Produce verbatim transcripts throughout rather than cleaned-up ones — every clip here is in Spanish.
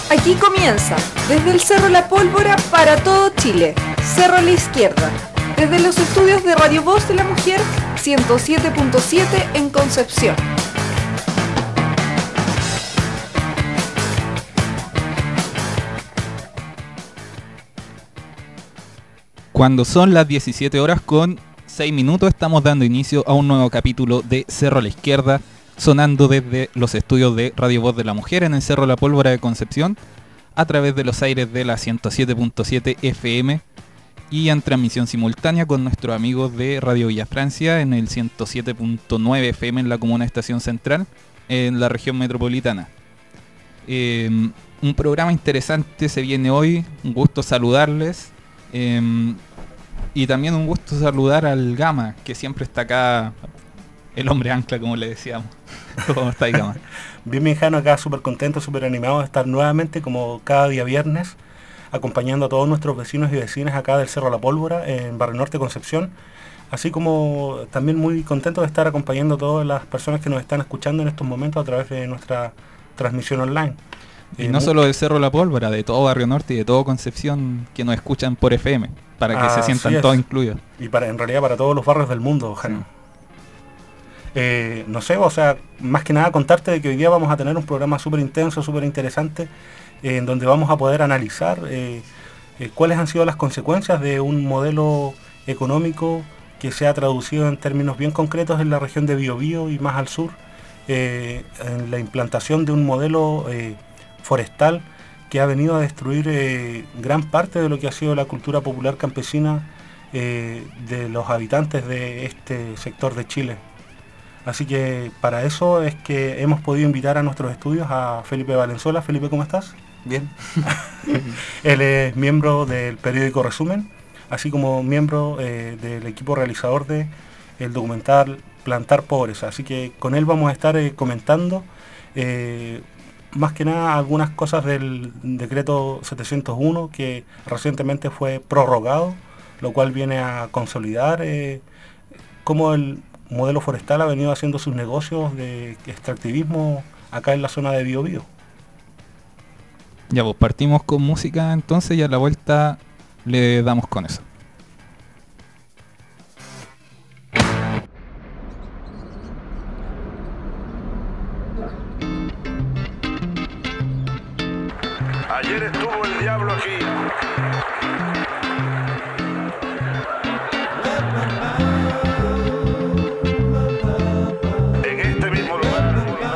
Aquí comienza, desde el Cerro La Pólvora para todo Chile, Cerro La Izquierda, desde los estudios de Radio Voz de la Mujer, ciento siete punto siete en Concepción. Cuando son las diecisiete horas con seis minutos, estamos dando inicio a un nuevo capítulo de Cerro La Izquierda, sonando desde los estudios de Radio Voz de la Mujer en el Cerro La Pólvora de Concepción, a través de los aires de la ciento siete punto siete F M y en transmisión simultánea con nuestros amigos de Radio Villa Francia en el ciento siete punto nueve F M en la comuna Estación Central, en la región metropolitana. Eh, un programa interesante se viene hoy, un gusto saludarles. Eh, y también un gusto saludar al Gama, que siempre está acá, el hombre ancla, como le decíamos. ¿Cómo está ahí, Gama? Bien, bien, Jano, acá súper contento, súper animado de estar nuevamente, como cada día viernes, acompañando a todos nuestros vecinos y vecinas acá del Cerro La Pólvora, en Barrio Norte, Concepción. Así como también muy contento de estar acompañando a todas las personas que nos están escuchando en estos momentos a través de nuestra transmisión online. Y eh, no solo del Cerro La Pólvora, de todo Barrio Norte y de todo Concepción, que nos escuchan por F M, para que ah, se sientan todos incluidos. Y para en realidad para todos los barrios del mundo, Jano. Sí. Eh, no sé, o sea, más que nada contarte de que hoy día vamos a tener un programa súper intenso, súper interesante, eh, en donde vamos a poder analizar eh, eh, cuáles han sido las consecuencias de un modelo económico que se ha traducido en términos bien concretos en la región de Biobío y más al sur, eh, en la implantación de un modelo eh, forestal que ha venido a destruir eh, gran parte de lo que ha sido la cultura popular campesina eh, de los habitantes de este sector de Chile. Así que para eso es que hemos podido invitar a nuestros estudios a Felipe Valenzuela. Felipe, ¿cómo estás? Bien. Él es miembro del periódico Resumen, así como miembro eh, del equipo realizador de el documental Plantar Pobreza. Así que con él vamos a estar eh, comentando eh, más que nada algunas cosas del decreto setecientos uno que recientemente fue prorrogado, lo cual viene a consolidar eh, cómo el modelo forestal ha venido haciendo sus negocios de extractivismo acá en la zona de Biobío. Ya, pues partimos con música entonces y a la vuelta le damos con eso. Ayer estuvo el diablo aquí. En este mismo lugar.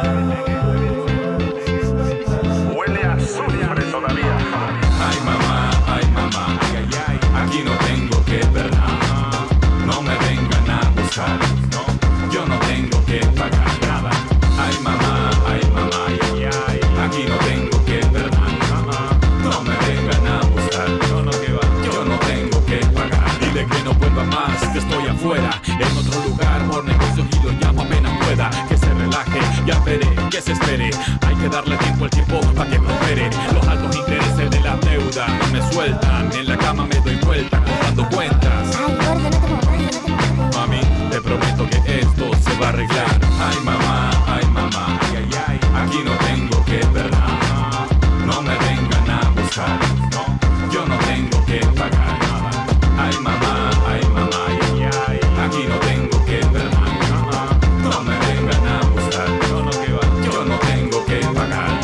Huele a azufre todavía. Ay mamá, ay mamá, ay ay ay. Aquí no tengo que ver nada. No me vengan a buscar. No, yo no tengo que pagar nada. Ay mamá, ay mamá, ay ay ay. Aquí no tengo que ver nada. No me vengan a buscar, no, no, que va. Yo no tengo que pagar. Dile que no vuelva más, que estoy afuera, en otro lugar por negocios y lo llamo apenas pueda. Que se relaje, ya veré, que se espere. Hay que darle tiempo al tiempo para que prospere. Los altos intereses de la deuda no me sueltan. En la cama me doy vuelta contando cuentas. Ay, gordo, no te muevas, no te muevas. Mami, te prometo que esto se va a arreglar. Ay mamá, ay mamá, ay ay ay. Aquí no tengo que ver nada. No me vengan a buscar, no, yo no tengo que pagar nada. Ay mamá, ay mamá, ay ay ay. Aquí no tengo que ver nada. No me vengan a buscar, no, no, que va. Yo no tengo que pagar.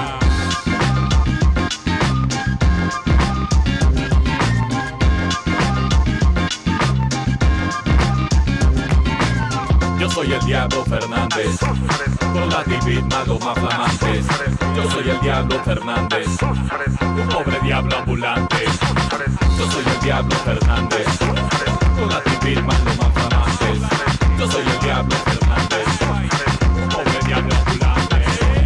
Yo soy el Diablo Fernández, con la T V malos más flamantes. Yo soy el Diablo Fernández, un pobre diablo ambulante. Yo soy el Diablo Fernández, con la T V malos más flamantes. Yo soy el Diablo Fernández, un pobre diablo ambulante.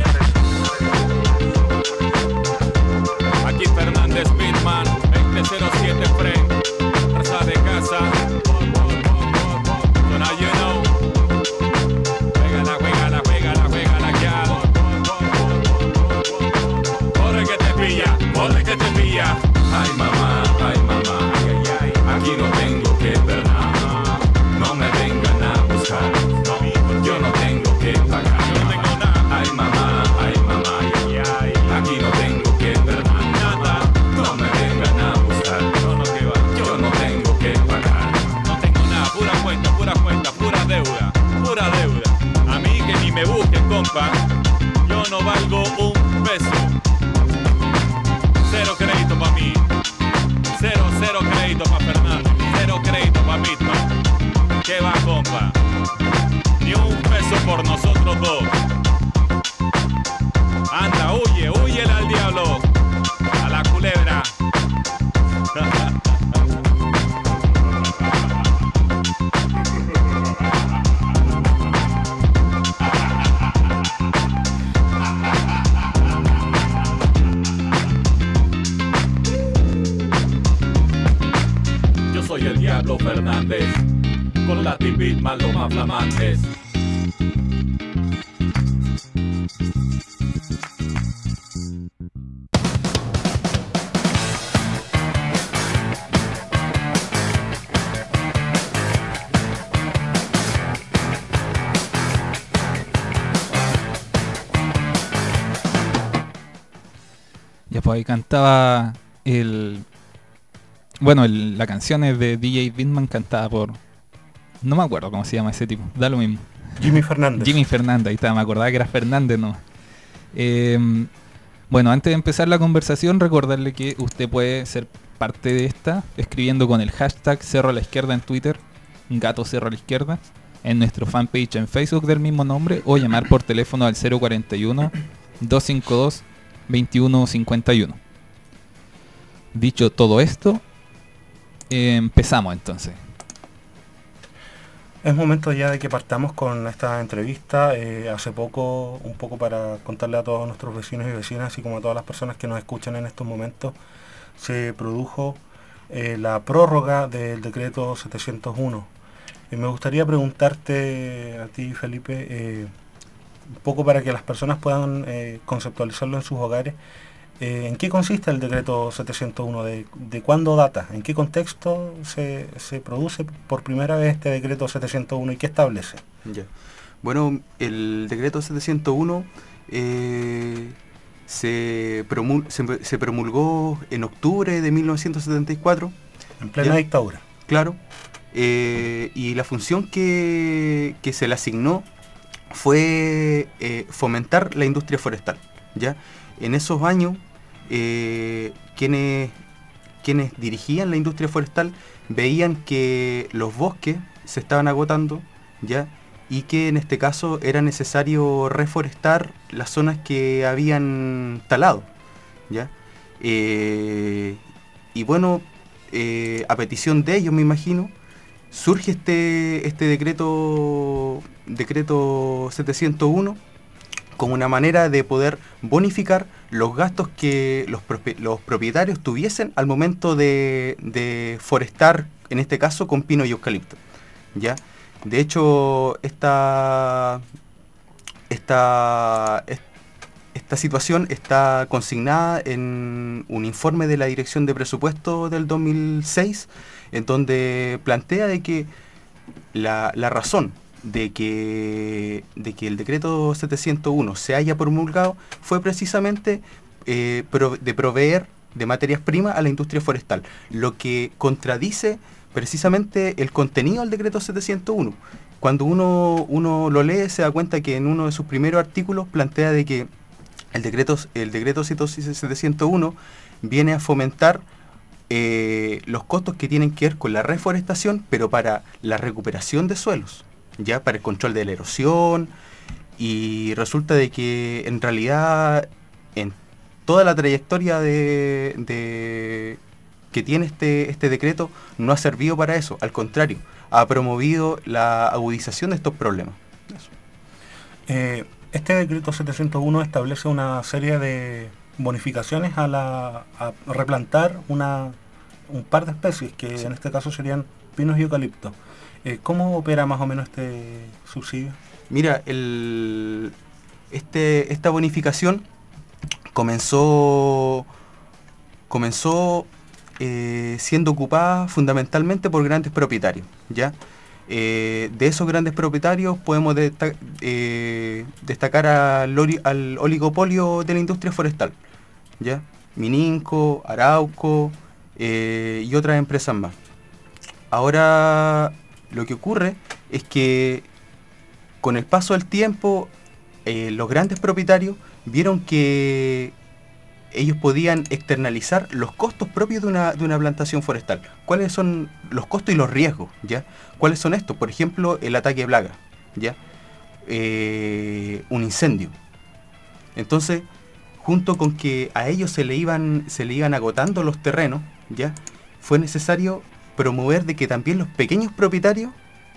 Aquí Fernández Pitman, veinte cero siete Fren, raza de casa. Now you know. Pégala, pégala, pégala, pégala, gal. Corre que te pilla, corre que te pilla. Ay mamá, ay mamá, ay ay ay. Aquí no tengo que ver nada. No me vengan a buscar. Yo no tengo que pagar. Ay mamá, ay mamá, ay ay ay. Aquí no tengo que Alberto Fernández, con la beat más lo más flamantes. Ya pues ahí cantaba el... Bueno, el- la canción es de D J Bitman, cantada por... No me acuerdo cómo se llama ese tipo, da lo mismo. Jimmy Fernández. Jimmy Fernández, ahí está, me acordaba que era Fernández, no. Eh, bueno, antes de empezar la conversación, recordarle que usted puede ser parte de esta escribiendo con el hashtag Cerro a la Izquierda en Twitter, Gato Cerro a la Izquierda, en nuestro fanpage en Facebook del mismo nombre, o llamar por teléfono al cero cuarenta y uno, doscientos cincuenta y dos, veintiuno cincuenta y uno. Dicho todo esto, eh, empezamos entonces. Es momento ya de que partamos con esta entrevista. Eh, hace poco, un poco para contarle a todos nuestros vecinos y vecinas, así como a todas las personas que nos escuchan en estos momentos, se produjo eh, la prórroga del decreto setecientos uno. Y me gustaría preguntarte a ti, Felipe, eh, un poco para que las personas puedan eh, conceptualizarlo en sus hogares. Eh, ¿En qué consiste el decreto setecientos uno? ¿De, de cuándo data? ¿En qué contexto se, se produce por primera vez este decreto setecientos uno y qué establece? Ya. Bueno, el decreto setecientos uno eh, se, promul- se, se promulgó en octubre de mil novecientos setenta y cuatro. En plena Ya. dictadura. Claro. Eh, y la función que, que se le asignó fue eh, fomentar la industria forestal. ¿Ya? En esos años, eh, quienes, quienes dirigían la industria forestal veían que los bosques se estaban agotando, ¿ya? Y que en este caso era necesario reforestar las zonas que habían talado, ¿ya? Eh, y bueno, eh, a petición de ellos, me imagino, surge este, este decreto, decreto setecientos uno, como una manera de poder bonificar los gastos que los, propi- los propietarios tuviesen al momento de, de forestar, en este caso con pino y eucalipto, ¿ya? De hecho, esta, esta, es- esta situación está consignada en un informe de la Dirección de Presupuesto del dos mil seis, en donde plantea de que la, la razón de que, de que el decreto setecientos uno se haya promulgado fue precisamente eh, pro- de proveer de materias primas a la industria forestal, lo que contradice precisamente el contenido del decreto setecientos uno. Cuando uno, uno lo lee, se da cuenta que en uno de sus primeros artículos plantea de que el decreto, el decreto setecientos uno viene a fomentar eh, los costos que tienen que ver con la reforestación, pero para la recuperación de suelos, ya para el control de la erosión, y resulta de que en realidad en toda la trayectoria de, de que tiene este, este decreto no ha servido para eso, al contrario, ha promovido la agudización de estos problemas. Eso. Eh, este decreto setecientos uno establece una serie de bonificaciones a, la, a replantar una, un par de especies, que Sí. en este caso serían pinos y eucaliptos. Eh, ¿Cómo opera más o menos este subsidio? Mira, el, este, esta bonificación comenzó, comenzó eh, siendo ocupada fundamentalmente por grandes propietarios, ¿ya? Eh, de esos grandes propietarios podemos desta- eh, destacar al, ori- al oligopolio de la industria forestal, ¿ya? Mininco, Arauco eh, y otras empresas más. Ahora lo que ocurre es que con el paso del tiempo eh, los grandes propietarios vieron que ellos podían externalizar los costos propios de una, de una plantación forestal. ¿Cuáles son los costos y los riesgos? ¿Ya? ¿Cuáles son estos? Por ejemplo, el ataque de plaga, ¿ya? Eh, un incendio. Entonces, junto con que a ellos se le iban, se le iban agotando los terrenos, ¿ya? Fue necesario promover de que también los pequeños propietarios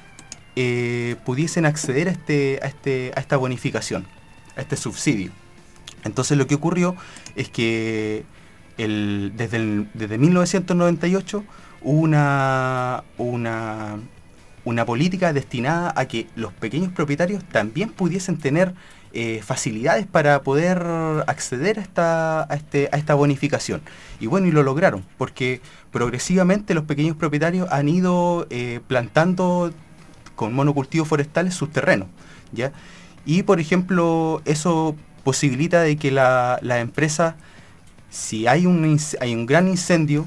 eh, pudiesen acceder a, este, a, este, a esta bonificación, a este subsidio. Entonces lo que ocurrió es que el, desde, el, desde mil novecientos noventa y ocho una, una, una política destinada a que los pequeños propietarios también pudiesen tener eh, facilidades para poder acceder a esta, a, este, a esta bonificación. Y bueno, y lo lograron, porque progresivamente los pequeños propietarios han ido eh, plantando con monocultivos forestales sus terrenos, ¿ya? Y por ejemplo, eso posibilita de que la, la empresa, si hay un, hay un gran incendio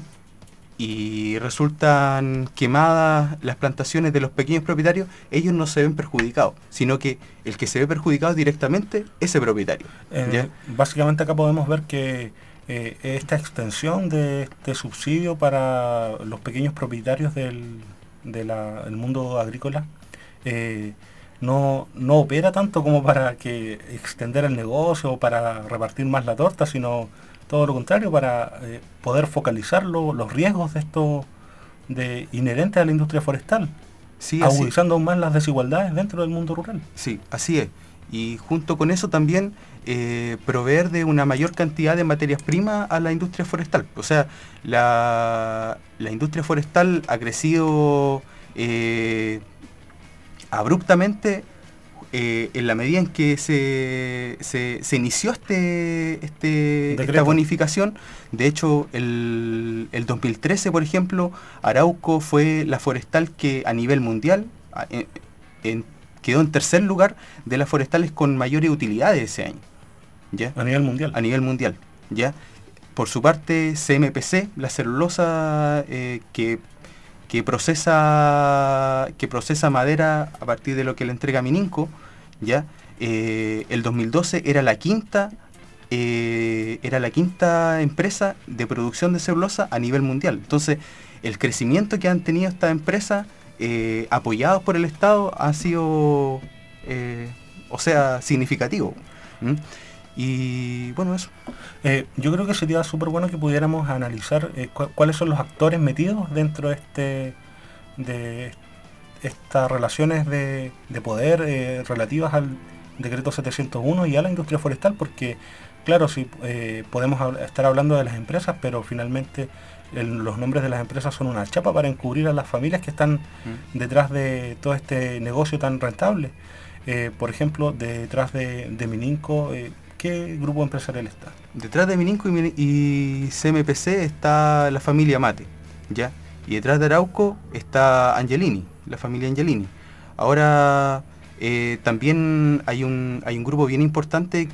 y resultan quemadas las plantaciones de los pequeños propietarios, ellos no se ven perjudicados, sino que el que se ve perjudicado directamente es ese propietario. Eh, básicamente acá podemos ver que eh, esta extensión de este subsidio para los pequeños propietarios del, de la, del mundo agrícola eh, no, no opera tanto como para que extender el negocio o para repartir más la torta, sino todo lo contrario, para eh, poder focalizar lo, los riesgos de esto de inherentes a la industria forestal, Sí, agudizando aún más las desigualdades dentro del mundo rural. Sí, así es. Y junto con eso también eh, proveer de una mayor cantidad de materias primas a la industria forestal. O sea, la, la industria forestal ha crecido eh, abruptamente eh, en la medida en que se, se, se inició este, este, esta bonificación. De hecho, el, el dos mil trece, por ejemplo, Arauco fue la forestal que a nivel mundial en, en, quedó en tercer lugar de las forestales con mayores utilidades ese año. ¿Ya? A nivel mundial. A nivel mundial. ¿Ya? Por su parte, C M P C, la celulosa eh, que, que, procesa, que procesa madera a partir de lo que le entrega Mininco, ¿ya? Eh, el dos mil doce era la quinta eh, era la quinta empresa de producción de celulosa a nivel mundial. Entonces, el crecimiento que han tenido estas empresas eh, apoyados por el Estado ha sido, eh, o sea, significativo. ¿Mm? Y bueno, eso. Eh, yo creo que sería súper bueno que pudiéramos analizar eh, cu cuáles son los actores metidos dentro de este de estas relaciones de, de poder eh, relativas al decreto setecientos uno y a la industria forestal, porque claro, sí, eh, podemos hab estar hablando de las empresas, pero finalmente el, los nombres de las empresas son una chapa para encubrir a las familias que están mm. detrás de todo este negocio tan rentable. Eh, por ejemplo, detrás de, de Mininco, eh, ¿qué grupo empresarial está? Detrás de Mininco y, y C M P C está la familia Mate, ¿ya? Y detrás de Arauco está Angelini, la familia Angelini. Ahora eh, también hay un, hay un grupo bien importante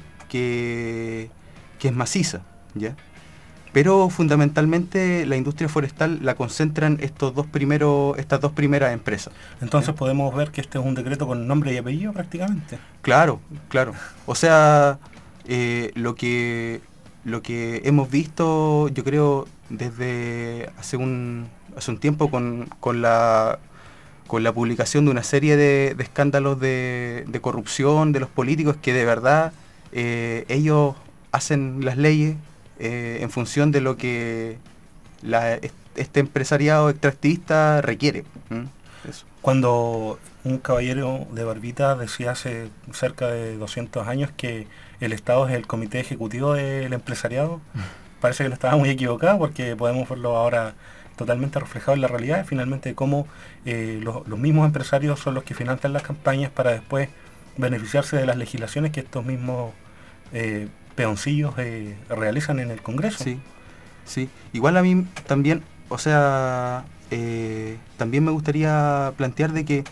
que, que es Maciza, ¿ya? Pero fundamentalmente la industria forestal la concentran estos dos primeros, estas dos primeras empresas. Entonces, ¿sí? Podemos ver que este es un decreto con nombre y apellido prácticamente. Claro, claro. O sea, eh, lo que lo que hemos visto, yo creo, desde hace un hace un tiempo con, con la con la publicación de una serie de, de escándalos de, de corrupción de los políticos, que de verdad eh, ellos hacen las leyes eh, en función de lo que la, este empresariado extractivista requiere. ¿Mm? Eso. Cuando un caballero de barbita decía hace cerca de doscientos años que el Estado es el comité ejecutivo del empresariado, parece que no estaba muy equivocado, porque podemos verlo ahora totalmente reflejado en la realidad, finalmente cómo eh, los, los mismos empresarios son los que financian las campañas para después beneficiarse de las legislaciones que estos mismos eh, peoncillos eh, realizan en el Congreso. Sí, sí. Igual a mí también, o sea, eh, también me gustaría plantear de que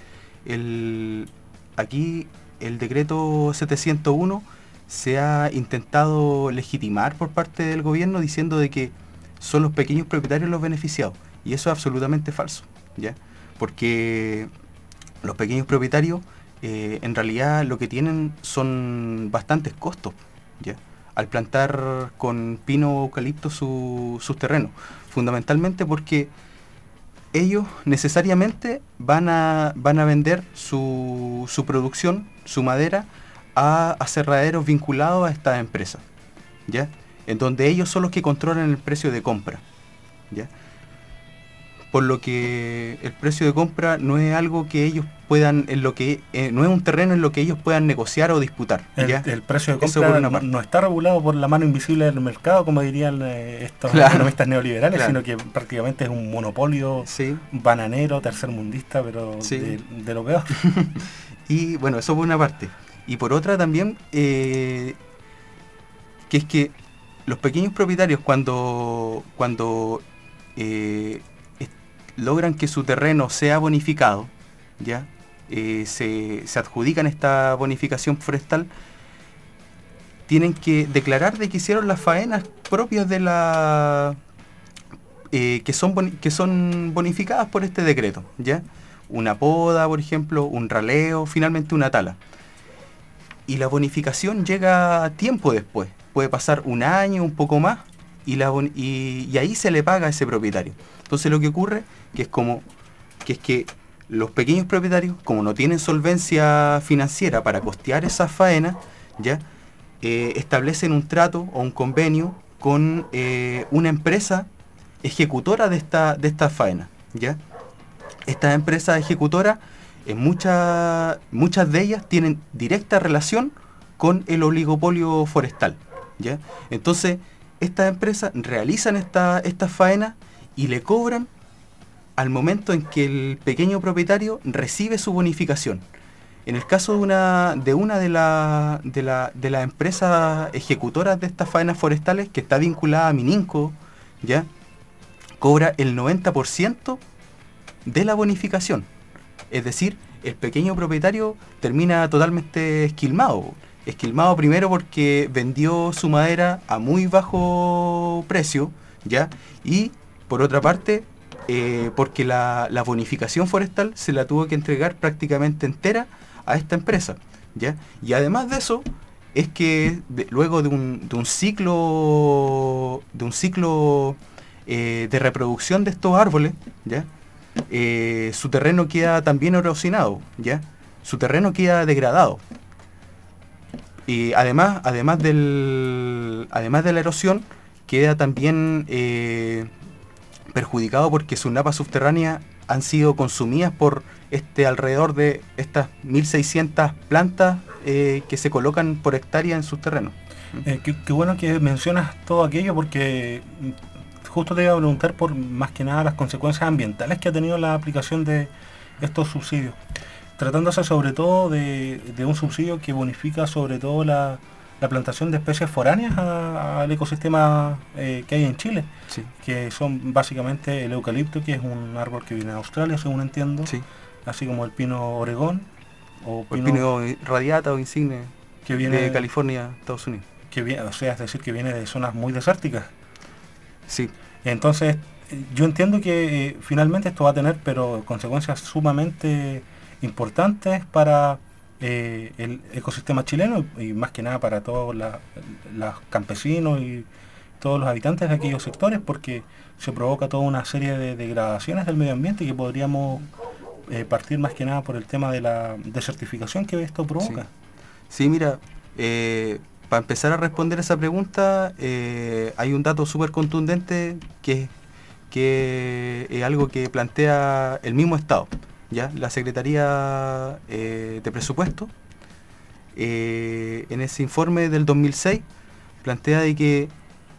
el, aquí el decreto setecientos uno se ha intentado legitimar por parte del gobierno diciendo de que son los pequeños propietarios los beneficiados, y eso es absolutamente falso, ¿ya? Porque los pequeños propietarios eh, en realidad lo que tienen son bastantes costos, ¿ya? Al plantar con pino o eucalipto su, sus terrenos, fundamentalmente porque ellos necesariamente van a, van a vender su, su producción, su madera, a aserraderos vinculados a estas empresas, ¿ya? En donde ellos son los que controlan el precio de compra, ¿ya? por lo que el precio de compra no es algo que ellos puedan, en lo que eh, no es un terreno en lo que ellos puedan negociar o disputar. El, ¿ya? el precio de Eso compra por una no, parte. no está regulado por la mano invisible del mercado, como dirían eh, estos Claro. economistas neoliberales, Claro. sino que prácticamente es un monopolio Sí. bananero, tercermundista, pero Sí. de, de lo peor. Y bueno, eso por una parte. Y por otra también, eh, que es que los pequeños propietarios cuando, cuando eh, es- logran que su terreno sea bonificado, ¿ya? Eh, se, se adjudican esta bonificación forestal, tienen que declarar de que hicieron las faenas propias de la eh, que son boni- que son bonificadas por este decreto, ¿ya? Una poda, por ejemplo, un raleo, finalmente una tala. Y la bonificación llega tiempo después, puede pasar un año, un poco más, y, la boni- y, y ahí se le paga a ese propietario. Entonces lo que ocurre que es como que es que los pequeños propietarios, como no tienen solvencia financiera para costear esas faenas, ¿ya? Eh, establecen un trato o un convenio con eh, una empresa ejecutora de esta de estas faenas, ¿ya? Estas empresas ejecutoras, en muchas muchas de ellas tienen directa relación con el oligopolio forestal, ¿ya? Entonces, estas empresas realizan esta, estas faenas y le cobran al momento en que el pequeño propietario recibe su bonificación. En el caso de una de una de las de la, de las empresas ejecutoras de estas faenas forestales, que está vinculada a Mininco, ¿ya? Cobra el noventa por ciento de la bonificación. Es decir, el pequeño propietario termina totalmente esquilmado. Esquilmado primero porque vendió su madera a muy bajo precio, ¿ya? Y por otra parte, eh, porque la, la bonificación forestal se la tuvo que entregar prácticamente entera a esta empresa, ¿ya? Y además de eso, es que de- luego de un, de un ciclo de un ciclo eh, de reproducción de estos árboles, ¿ya? Eh, su terreno queda también erosionado, ¿ya? Su terreno queda degradado. Y además, además del, además de la erosión, queda también eh, perjudicado porque sus napas subterráneas han sido consumidas por este alrededor de estas mil seiscientas plantas eh, que se colocan por hectárea en sus terrenos. Eh, qué, qué bueno que mencionas todo aquello porque mm, justo te iba a preguntar por más que nada las consecuencias ambientales que ha tenido la aplicación de estos subsidios. Tratándose sobre todo de, de un subsidio que bonifica sobre todo la, la plantación de especies foráneas a- al ecosistema eh, que hay en Chile, Sí, que son básicamente el eucalipto, que es un árbol que viene de Australia, según entiendo, sí. así como el pino oregón, o O el pino, pino radiata o insigne que viene de California, Estados Unidos. que viene, o sea, es decir, que viene de zonas muy desérticas. Sí, Entonces, eh, yo entiendo que eh, finalmente esto va a tener pero consecuencias sumamente importantes para eh, el ecosistema chileno y, y más que nada para todos la- los campesinos y todos los habitantes de aquellos sectores, porque se provoca toda una serie de degradaciones del medio ambiente que podríamos eh, partir más que nada por el tema de la desertificación que esto provoca. sí, mira, eh, para empezar a responder esa pregunta, eh, hay un dato súper contundente que, que es algo que plantea el mismo Estado, ¿ya? La Secretaría eh, de Presupuesto, eh, en ese informe del dos mil seis, plantea de que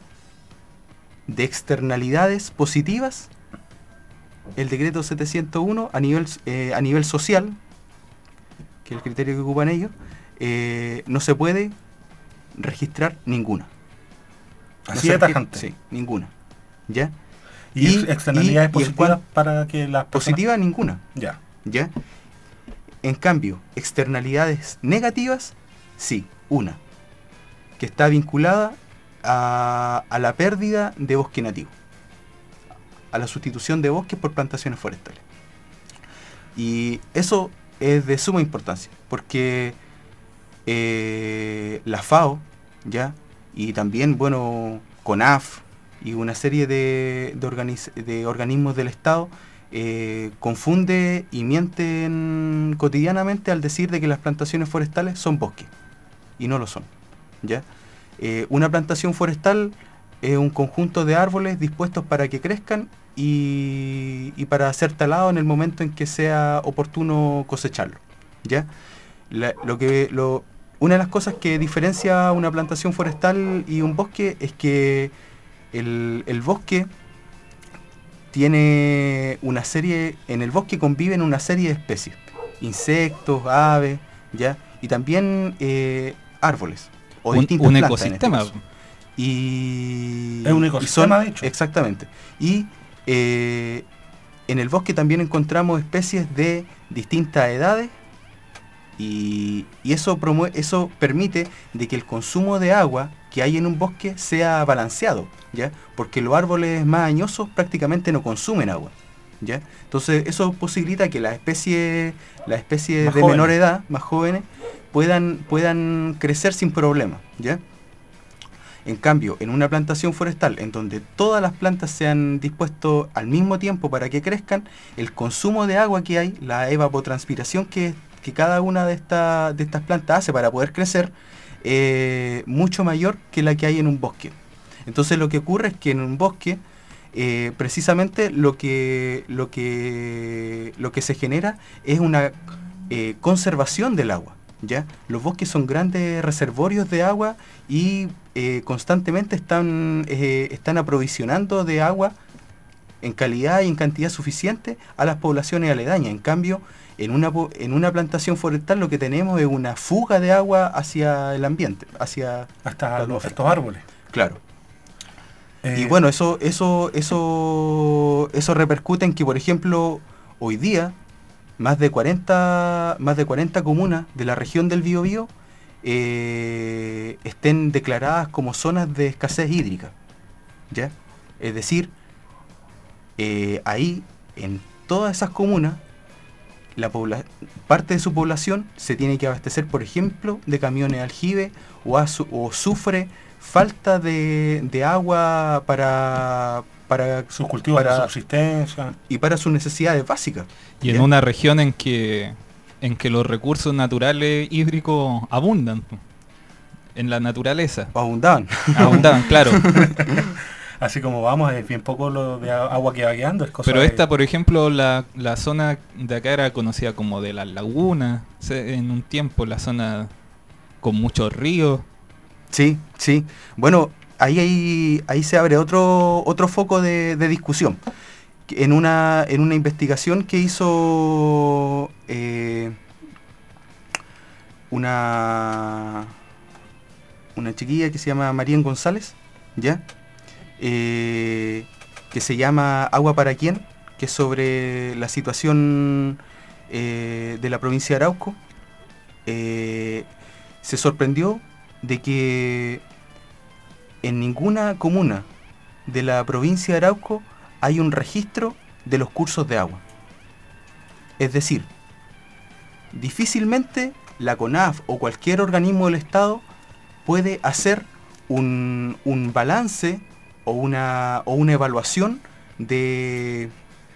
de externalidades positivas, el decreto setecientos uno a nivel, eh, a nivel social, que es el criterio que ocupan ellos, eh, no se puede registrar ninguna. No Así se de registra- tajante. Sí, ninguna. ¿Ya? Y, Y- externalidades y- y en positivas cuan- para que las personas... Positiva ninguna. Ya. ¿Ya? En cambio, externalidades negativas, sí, una, que está vinculada a, a la pérdida de bosque nativo, a la sustitución de bosques por plantaciones forestales. Y eso es de suma importancia, porque eh, la FAO, ¿ya? Y también, bueno, CONAF y una serie de, de, organiz- de organismos del Estado eh, confunde y mienten cotidianamente al decir de que las plantaciones forestales son bosques, y no lo son, ¿ya? Eh, una plantación forestal es un conjunto de árboles dispuestos para que crezcan y, y para ser talado en el momento en que sea oportuno cosecharlo, ¿ya? La- lo que, lo, una de las cosas que diferencia una plantación forestal y un bosque es que el, el bosque tiene una serie, en el bosque conviven una serie de especies, insectos, aves, ¿ya? Y también eh, árboles o Un, distintas un plantas en este ecosistema. caso. Y Es un y ecosistema, de hecho. Exactamente. Y eh, en el bosque también encontramos especies de distintas edades y, y eso, promue- eso permite de que el consumo de agua que hay en un bosque sea balanceado, ¿ya? Porque los árboles más añosos prácticamente no consumen agua, ¿ya? Entonces eso posibilita que las especies, las especies Más de jóvenes. menor edad, más jóvenes, puedan, puedan crecer sin problema, ¿ya? En cambio, en una plantación forestal, en donde todas las plantas se han dispuesto al mismo tiempo para que crezcan, el consumo de agua que hay, la evapotranspiración que, que cada una de, esta- de estas plantas hace para poder crecer, eh, mucho mayor que la que hay en un bosque. Entonces lo que ocurre es que en un bosque, eh, precisamente lo que, lo, que, lo que se genera es una eh, conservación del agua, ¿ya? Los bosques son grandes reservorios de agua y eh, constantemente están, eh, están aprovisionando de agua en calidad y en cantidad suficiente a las poblaciones aledañas. En cambio, en una, po- en una plantación forestal lo que tenemos es una fuga de agua hacia el ambiente, hacia Hasta la los, atmósfera. estos árboles. Claro. Eh, Y bueno, eso, eso, eso, eso repercute en que, por ejemplo, hoy día más de cuarenta, más de cuarenta comunas de la región del Biobío eh, estén declaradas como zonas de escasez hídrica, ¿ya? Es decir, eh, ahí, en todas esas comunas, la pobla- parte de su población se tiene que abastecer, por ejemplo, de camiones de aljibe o, azu- o sufre falta de, de agua para, para sus cultivos para- de subsistencia. y para sus necesidades básicas. Y en ¿ya? una región en que en que los recursos naturales hídricos abundan po, en la naturaleza. O abundaban. Abundaban, claro. Así como vamos, es bien poco lo de a- agua que va guiando. Es cosa Pero de- esta, por ejemplo, la, la zona de acá era conocida como de las lagunas, se- en un tiempo la zona con muchos ríos. Sí, sí. Bueno, ahí, ahí, ahí se abre otro, otro foco de, de discusión. Que En una, en una investigación que hizo eh, una, una chiquilla que se llama Marían González, ¿ya? Eh, que se llama Agua para quién, que es sobre la situación eh, de la provincia de Arauco, eh, se sorprendió de que en ninguna comuna de la provincia de Arauco hay un registro de los cursos de agua. Es decir, difícilmente la CONAF o cualquier organismo del Estado puede hacer un, un balance o una, o una evaluación de,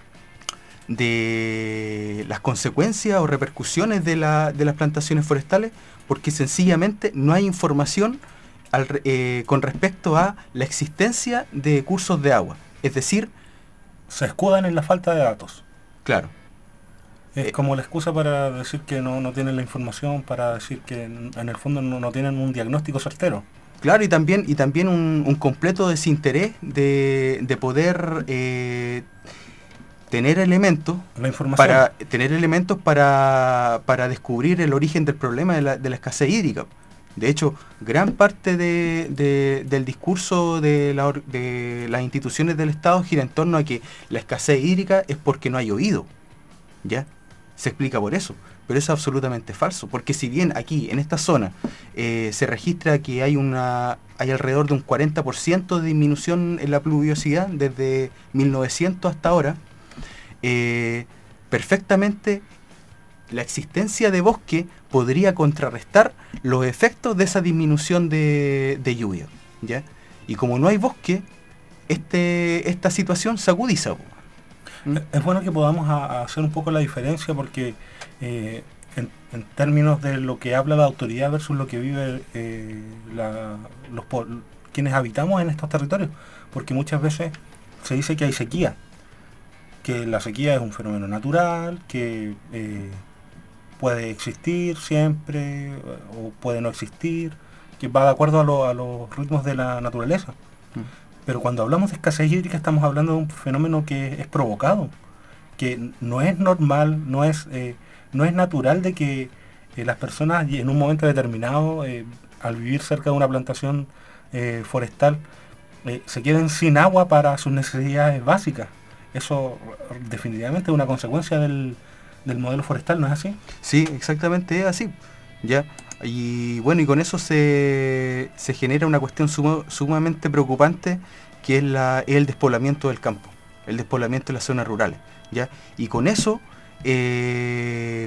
de las consecuencias o repercusiones de, la- de las plantaciones forestales, porque sencillamente no hay información al re- eh, con respecto a la existencia de cursos de agua. Es decir, se escudan en la falta de datos. claro, Es Eh, como la excusa para decir que no, no tienen la información, para decir que en, en el fondo no, no tienen un diagnóstico certero. claro, y también, y también un, un completo desinterés de, de poder eh, tener elementos La información. para tener elementos para, para descubrir el origen del problema de la, de la escasez hídrica. De hecho, gran parte de- de- del discurso de, la or- de las instituciones del Estado gira en torno a que la escasez hídrica es porque no hay llovido, ¿ya? Se explica por eso, pero eso es absolutamente falso, porque si bien aquí, en esta zona, eh, se registra que hay una hay alrededor de un cuarenta por ciento de disminución en la pluviosidad desde mil novecientos hasta ahora, eh, perfectamente la existencia de bosque podría contrarrestar los efectos de esa disminución de, de lluvia, ¿ya? Y como no hay bosque, este, esta situación se agudiza. po. ¿Mm? Es bueno que podamos a- a hacer un poco la diferencia porque eh, en, en términos de lo que habla la autoridad versus lo que vive eh, la- los, po- quienes habitamos en estos territorios, porque muchas veces se dice que hay sequía, que la sequía es un fenómeno natural, que eh, puede existir siempre o puede no existir, que va de acuerdo a, lo, a los ritmos de la naturaleza. Mm. Pero cuando hablamos de escasez hídrica estamos hablando de un fenómeno que es provocado, que no es normal, no es, eh, no es natural de que eh, las personas en un momento determinado, eh, al vivir cerca de una plantación eh, forestal, eh, se queden sin agua para sus necesidades básicas. Eso definitivamente es una consecuencia del, del modelo forestal, ¿no es así? Sí, exactamente es así. ¿Ya? Y bueno, y con eso se, se genera una cuestión sumo, sumamente preocupante, que es, la, es el despoblamiento del campo, el despoblamiento de las zonas rurales, ¿ya? Y con eso, eh,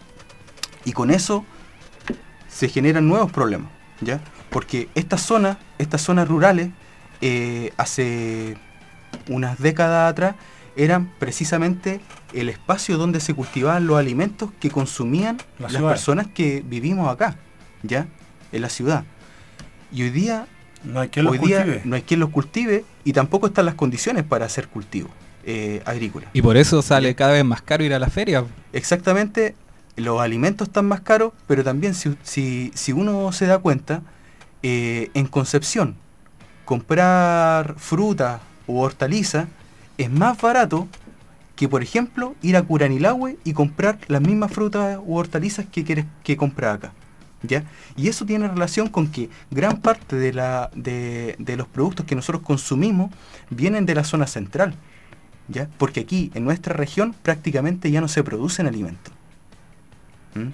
y con eso se generan nuevos problemas, ¿ya? Porque estas zonas, estas zonas rurales, eh, hace unas décadas atrás, eran precisamente el espacio donde se cultivaban los alimentos que consumían la las ciudad. personas que vivimos acá, ¿ya? En la ciudad. Y hoy día, no hay quien los hoy día cultive. no hay quien los cultive y tampoco están las condiciones para hacer cultivo eh, agrícola. Y por eso sale ¿Sí? cada vez más caro ir a la feria. Exactamente, los alimentos están más caros, pero también si, si, si uno se da cuenta, eh, en Concepción, comprar fruta u hortalizas es más barato que, por ejemplo, ir a Curanilahue y comprar las mismas frutas u hortalizas que quieres que comprar acá, ¿ya? Y eso tiene relación con que gran parte de, la, de, de los productos que nosotros consumimos vienen de la zona central, ¿ya? Porque aquí, en nuestra región, prácticamente ya no se producen alimentos. ¿Mm?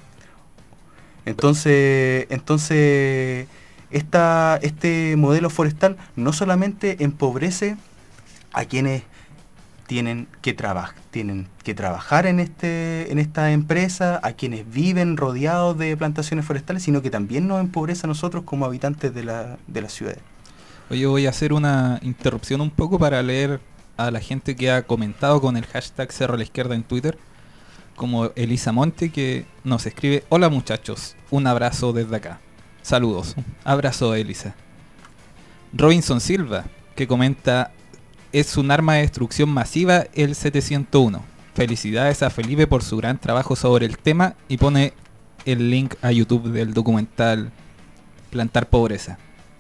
Entonces, entonces esta, este modelo forestal no solamente empobrece a quienes tienen que trabajar, tienen que trabajar en este, en esta empresa, a quienes viven rodeados de plantaciones forestales, sino que también nos empobrece a nosotros como habitantes de la, de la ciudad. Oye, voy a hacer una interrupción un poco para leer a la gente que ha comentado con el hashtag Cerro a la Izquierda en Twitter, como Elisa Monte, que nos escribe: hola muchachos, un abrazo desde acá. Saludos. Abrazo, Elisa. Robinson Silva, que comenta: es un arma de destrucción masiva el setecientos uno. Felicidades a Felipe por su gran trabajo sobre el tema, y pone el link a YouTube del documental Plantar Pobreza.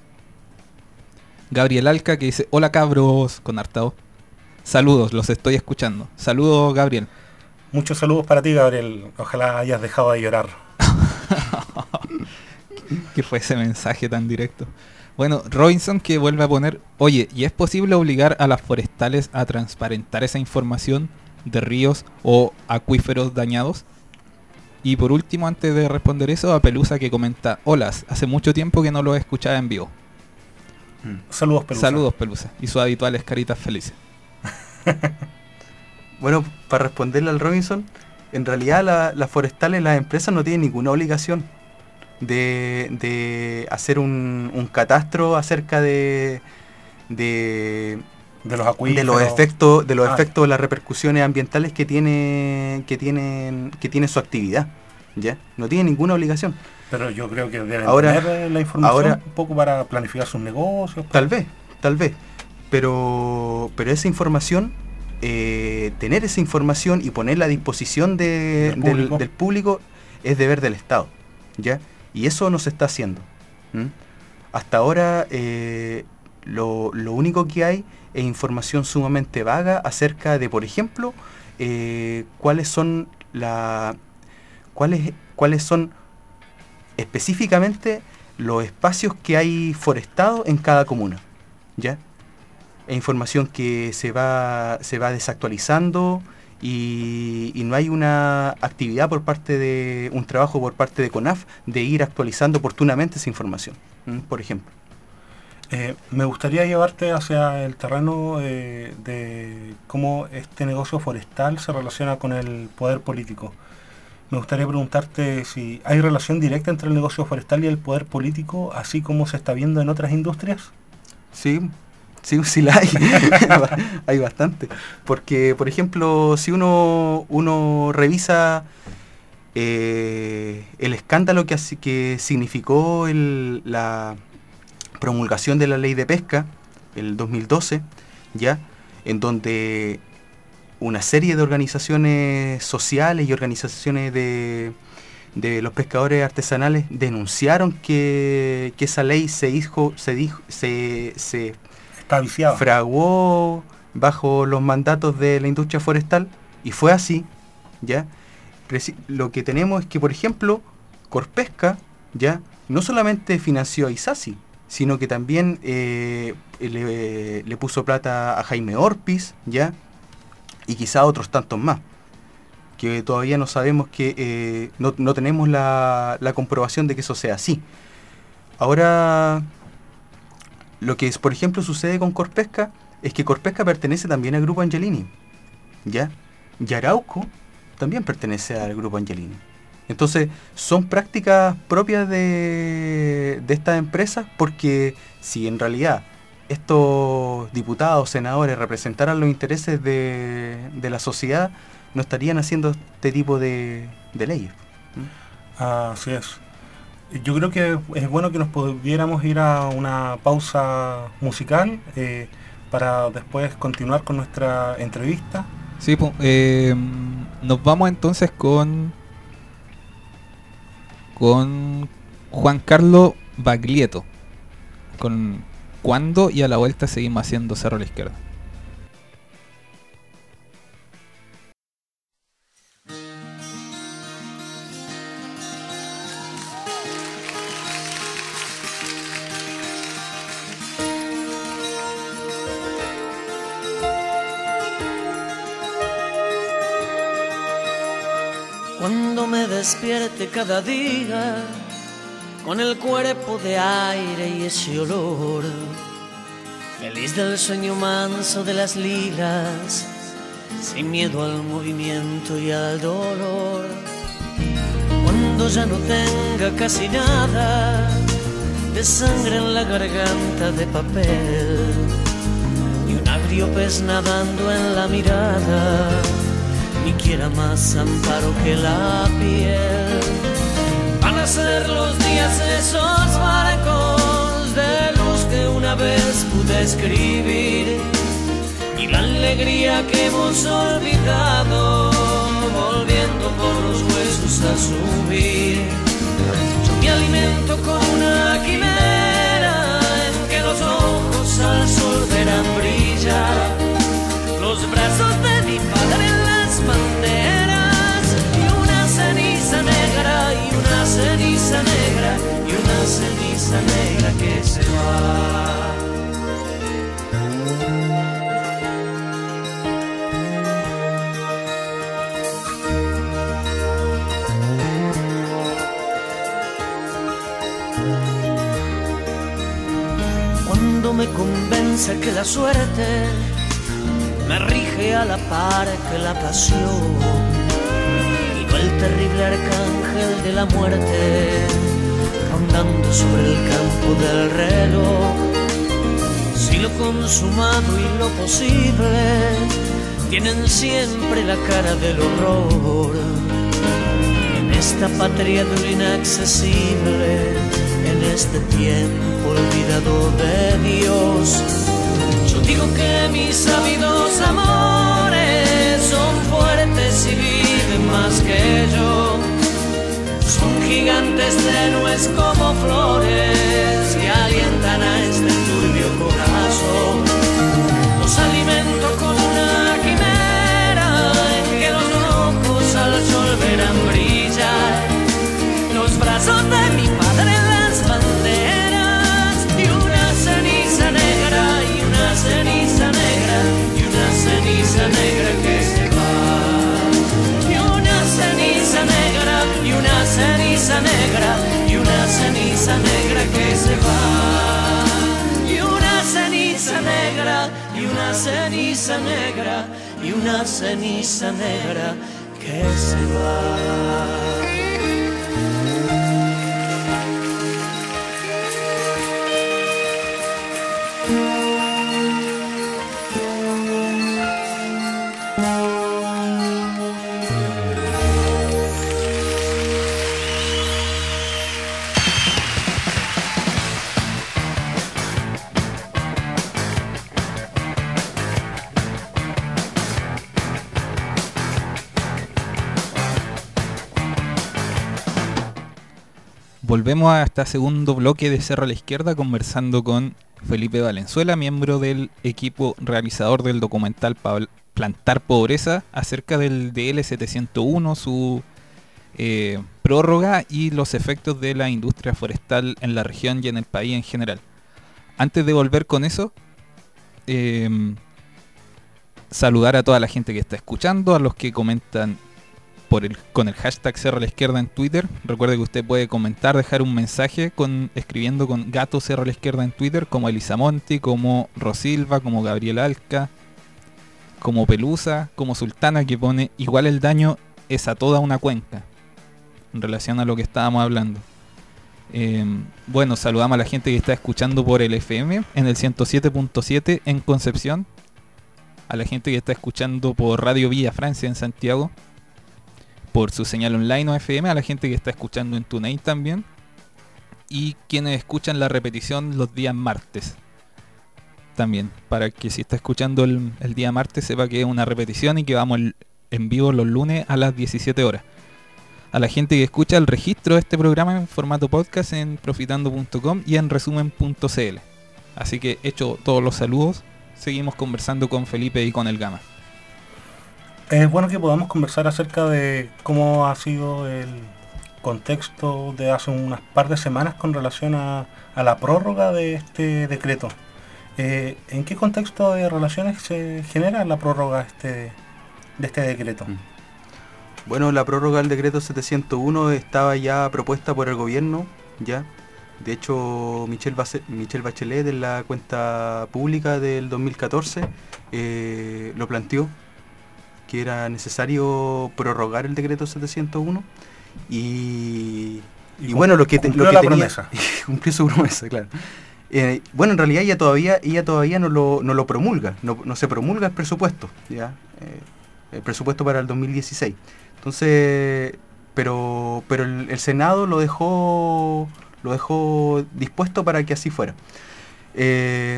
Gabriel Alca, que dice: hola cabros, con hartao. Saludos, los estoy escuchando. Saludos, Gabriel. Muchos saludos para ti, Gabriel. Ojalá hayas dejado de llorar. ¿Qué fue ese mensaje tan directo? Bueno, Robinson, que vuelve a poner: oye, ¿y es posible obligar a las forestales a transparentar esa información de ríos o acuíferos dañados? Y por último, antes de responder eso, a Pelusa, que comenta: hola, hace mucho tiempo que no lo escuchaba en vivo. Saludos, Pelusa. Saludos, Pelusa. Y sus habituales caritas felices. Bueno, para responderle al Robinson, en realidad la, las forestales, las empresas no tienen ninguna obligación de, de hacer un, un catastro acerca de, de, de los acuíferos, de los efectos, de los ah. efectos, las repercusiones ambientales que tiene, que tienen, que tiene su actividad, ¿ya? No tiene ninguna obligación. Pero yo creo que deben Ahora- tener la información ahora- un poco para planificar sus negocios. Tal vez, tal vez. Pero, pero esa información, eh, tener esa información y ponerla a disposición de- Del del, público. del público es deber del Estado, ¿ya? Y eso no se está haciendo. ¿Mm? Hasta ahora eh, lo, lo único que hay es información sumamente vaga acerca de, por ejemplo, eh, cuáles son la, cuáles, cuáles son específicamente los espacios que hay forestados en cada comuna, ¿ya? Es información que se va, se va desactualizando y, y no hay una actividad por parte de, un trabajo por parte de CONAF de ir actualizando oportunamente esa información, ¿m? Por ejemplo. Eh, me gustaría llevarte hacia el terreno eh, de cómo este negocio forestal se relaciona con el poder político. Me gustaría preguntarte si hay relación directa entre el negocio forestal y el poder político, así como se está viendo en otras industrias. Sí, sí, sí la hay. Hay bastante. Porque, por ejemplo, si uno, uno revisa eh, el escándalo que, así- que significó el, la promulgación de la ley de pesca, el dos mil doce, ya, en donde una serie de organizaciones sociales y organizaciones de, de los pescadores artesanales denunciaron que, que esa ley se hizo, se dijo, se, se Está viciado. fraguó bajo los mandatos de la industria forestal, y fue así, ¿ya? Preci- lo que tenemos es que, por ejemplo, Corpesca, ¿ya?, no solamente financió a Isasi, sino que también eh, le, le puso plata a Jaime Orpiz, ¿ya?, y quizá a otros tantos más, que todavía no sabemos, que eh, no, no tenemos la, la comprobación de que eso sea así. Ahora, lo que, es, por ejemplo, sucede con Corpesca es que Corpesca pertenece también al Grupo Angelini, ¿ya? Y Arauco también pertenece al Grupo Angelini. Entonces, son prácticas propias de, de estas empresas, porque si en realidad estos diputados, senadores representaran los intereses de, de la sociedad, no estarían haciendo este tipo de, de leyes. Así es. Yo creo que es bueno que nos pudiéramos ir a una pausa musical eh, para después continuar con nuestra entrevista. Sí, pu- eh, nos vamos entonces con con Juan Carlos Baglietto, con Cuándo, y a la vuelta seguimos haciendo Cerro a la Izquierda. Cuando me despierte cada día con el cuerpo de aire y ese olor, feliz del sueño manso de las lilas, sin miedo al movimiento y al dolor. Cuando ya no tenga casi nada de sangre en la garganta de papel, y un agrio pez nadando en la mirada, ni quiera más amparo que la piel. Van a ser los días esos barcos de luz que una vez pude escribir, y la alegría que hemos olvidado, volviendo por los huesos a subir. Yo me alimento con una quimera en que los ojos al sol verán brillar los brazos de mi padre en las banderas, y una ceniza negra, y una ceniza negra, y una ceniza negra que se va. Cuando me convenza que la suerte me rige a la par que la pasión, y no el terrible arcángel de la muerte rondando sobre el campo del reloj. Si lo consumado y lo posible tienen siempre la cara del horror, en esta patria de lo inaccesible, en este tiempo olvidado de Dios, yo digo que mis ávidos amores son fuertes y viven más que yo. Son gigantes tenues como flores que alientan a este turbio corazón. Los alimento con una quimera en que los ojos al sol verán brillar los brazos de mi padre en las banderas, y una ceniza negra, y una ceniza negra, y una ceniza negra que se va. Y una ceniza negra, y una ceniza negra, y una ceniza negra que se va. Y una ceniza negra, y una ceniza negra, y una ceniza negra que se va. volvemos a este segundo bloque de Cerro a la Izquierda conversando con Felipe Valenzuela, miembro del equipo realizador del documental Pabl- Plantar Pobreza, acerca del D L setecientos uno, su eh, prórroga y los efectos de la industria forestal en la región y en el país en general. Antes de volver con eso, eh, saludar a toda la gente que está escuchando, a los que comentan por el, con el hashtag Cerro a la Izquierda en Twitter. Recuerde que usted puede comentar, dejar un mensaje con escribiendo con Gato Cerro a la Izquierda en Twitter, como Elisa Monti, como Rosilva, como Gabriel Alca, como Pelusa, como Sultana, que pone igual el daño es a toda una cuenca, en relación a lo que estábamos hablando. Eh, bueno, saludamos a la gente que está escuchando por el F M en el ciento siete punto siete en Concepción, a la gente que está escuchando por Radio Villa Francia en Santiago, por su señal online o F M, a la gente que está escuchando en TuneIn también, y quienes escuchan la repetición los días martes también, para que si está escuchando el, el día martes sepa que es una repetición y que vamos el, en vivo los lunes a las diecisiete horas. A la gente que escucha el registro de este programa en formato podcast en profitando punto com y en resumen punto c l. Así que hecho todos los saludos, seguimos conversando con Felipe y con el Gama. Es bueno que podamos conversar acerca de cómo ha sido el contexto de hace unas par de semanas con relación a, a la prórroga de este decreto. Eh, ¿En qué contexto de relaciones se genera la prórroga este, de este decreto? Bueno, la prórroga del decreto setecientos uno estaba ya propuesta por el gobierno, ya. De hecho, Michelle Bache- Michelle Bachelet en la cuenta pública del dos mil catorce eh, lo planteó, que era necesario prorrogar el decreto setecientos uno y, y, y bueno, lo que, te, lo que la tenía promesa. cumplió su promesa, claro. Eh, bueno, en realidad ella todavía ella todavía no lo, no lo promulga, no, no se promulga el presupuesto, ya, eh, el presupuesto para el dos mil dieciséis. Entonces, pero pero el, el Senado lo dejó lo dejó dispuesto para que así fuera. Eh,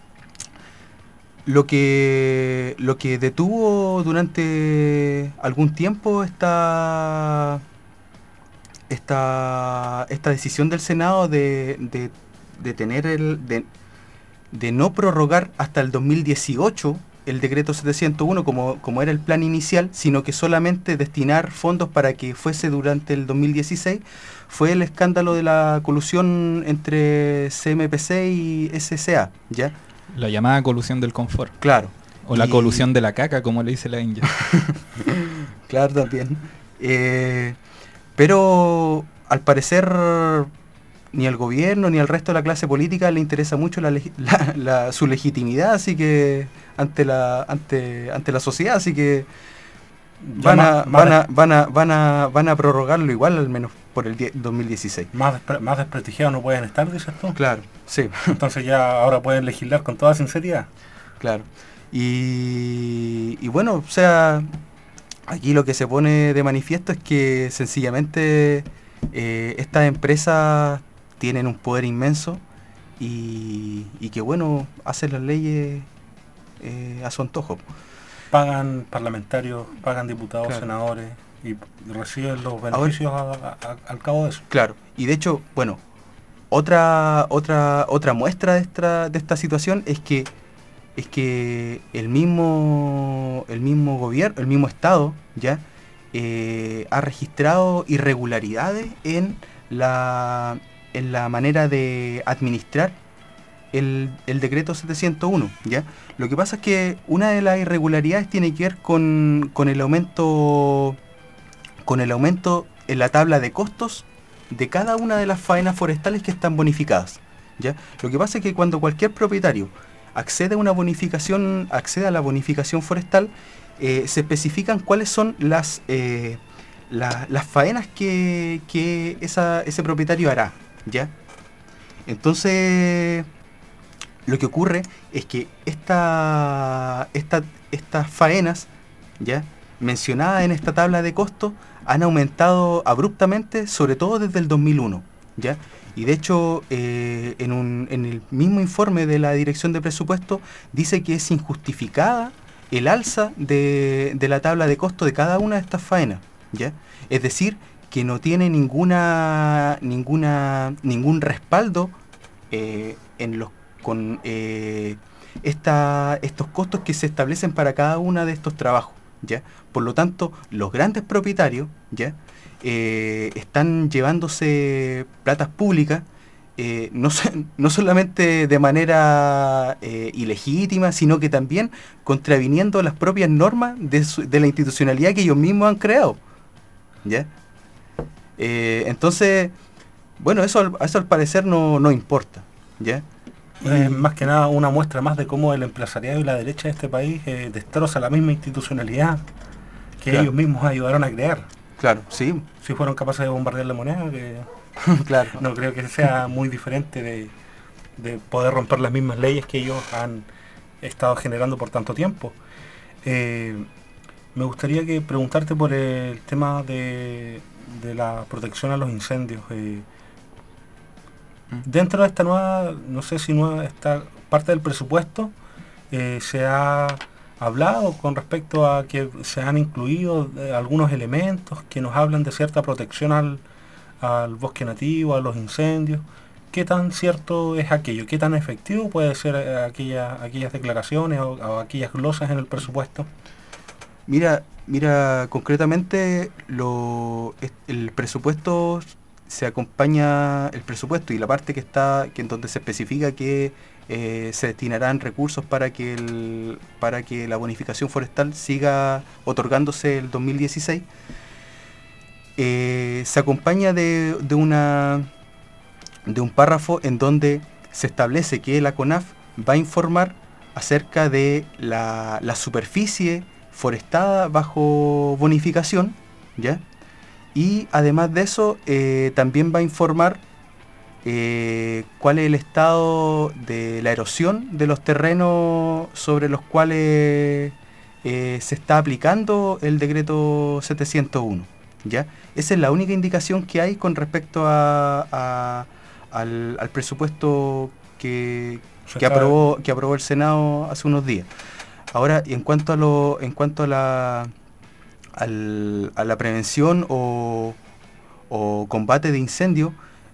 Lo que lo que detuvo durante algún tiempo esta esta, esta decisión del Senado de, de, de tener el de, de no prorrogar hasta el dos mil dieciocho el decreto setecientos uno como, como era el plan inicial, sino que solamente destinar fondos para que fuese durante el dos mil dieciséis, fue el escándalo de la colusión entre C M P C y S C A, ¿ya? La llamada colusión del confort. Claro. O la Y- colusión de la caca, como le dice la India. Claro, también. Eh, pero al parecer ni al gobierno ni al resto de la clase política le interesa mucho la, legi- la- la- su legitimidad, así que ante la ante ante la sociedad, así que Ya van a más- más van a des- van a van a van a prorrogarlo igual, al menos por el die- dos mil dieciséis. Más, despre- más desprestigiados no pueden estar, dices tú. Claro, sí. Entonces ya ahora pueden legislar con toda sinceridad. Claro. Y, y bueno, o sea, aquí lo que se pone de manifiesto es que sencillamente eh, estas empresas tienen un poder inmenso y, y que bueno, hacen las leyes eh, a su antojo. Pagan parlamentarios, pagan diputados, Claro. senadores y reciben los beneficios a- a- a- al cabo de eso. Claro, y de hecho, bueno, otra otra otra muestra de esta de esta situación es que es que el mismo el mismo gobierno, el mismo estado, ya eh, ha registrado irregularidades en la en la manera de administrar el, el decreto setecientos uno, ya. Lo que pasa es que una de las irregularidades tiene que ver con, con el aumento con el aumento en la tabla de costos de cada una de las faenas forestales que están bonificadas, ¿ya? Lo que pasa es que cuando cualquier propietario accede a una bonificación, accede a la bonificación forestal, eh, se especifican cuáles son las eh, la- las faenas que, que esa- ese propietario hará, ¿ya? Entonces, lo que ocurre es que esta, esta, estas faenas, ¿ya?, mencionadas en esta tabla de costos, han aumentado abruptamente, sobre todo desde el dos mil uno, ¿ya? Y de hecho, eh, en, un, en el mismo informe de la Dirección de Presupuesto, dice que es injustificada el alza de, de la tabla de costo de cada una de estas faenas, ¿ya? Es decir, que no tiene ninguna ninguna ningún respaldo eh, en los con eh, esta, estos costos que se establecen para cada uno de estos trabajos, ¿ya? Por lo tanto, los grandes propietarios, ¿ya? Eh, están llevándose platas públicas, eh, no, so, no solamente de manera eh, ilegítima, sino que también contraviniendo las propias normas de, su, de la institucionalidad que ellos mismos han creado, ¿ya? Eh, entonces, bueno, eso, al- eso al parecer no, no importa, ¿ya? Es más que nada una muestra más de cómo el empresariado y la derecha de este país eh, destroza la misma institucionalidad que Claro. ellos mismos ayudaron a crear. Claro, sí, Si fueron capaces de bombardear la moneda, que claro. no creo que sea muy diferente de, de poder romper las mismas leyes que ellos han estado generando por tanto tiempo. Eh, me gustaría que preguntarte por el tema de, de la protección a los incendios. Eh, dentro de esta nueva, no sé si nueva, esta parte del presupuesto, eh, se ha hablado con respecto a que se han incluido eh, algunos elementos que nos hablan de cierta protección al, al bosque nativo, a los incendios. ¿Qué tan cierto es aquello? ¿Qué tan efectivo puede ser eh, aquella, aquellas declaraciones o, o aquellas glosas en el presupuesto? Mira, mira, concretamente lo, es- el presupuesto se acompaña, el presupuesto y la parte que está, que en donde se especifica que eh, se destinarán recursos para que el, para que la bonificación forestal siga otorgándose el dos mil dieciséis, eh, se acompaña de, de una de un párrafo en donde se establece que la CONAF va a informar acerca de la, la superficie forestada bajo bonificación, ¿ya? Y además de eso, eh, también va a informar eh, cuál es el estado de la erosión de los terrenos sobre los cuales eh, se está aplicando el decreto setecientos uno, ¿ya? Esa es la única indicación que hay con respecto a, a- al, al presupuesto que, Se que acaba- aprobó que aprobó el Senado hace unos días. Ahora, en cuanto a lo, en cuanto a la al- a la prevención o, o combate de incendio,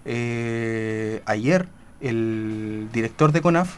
eh, ayer el director de CONAF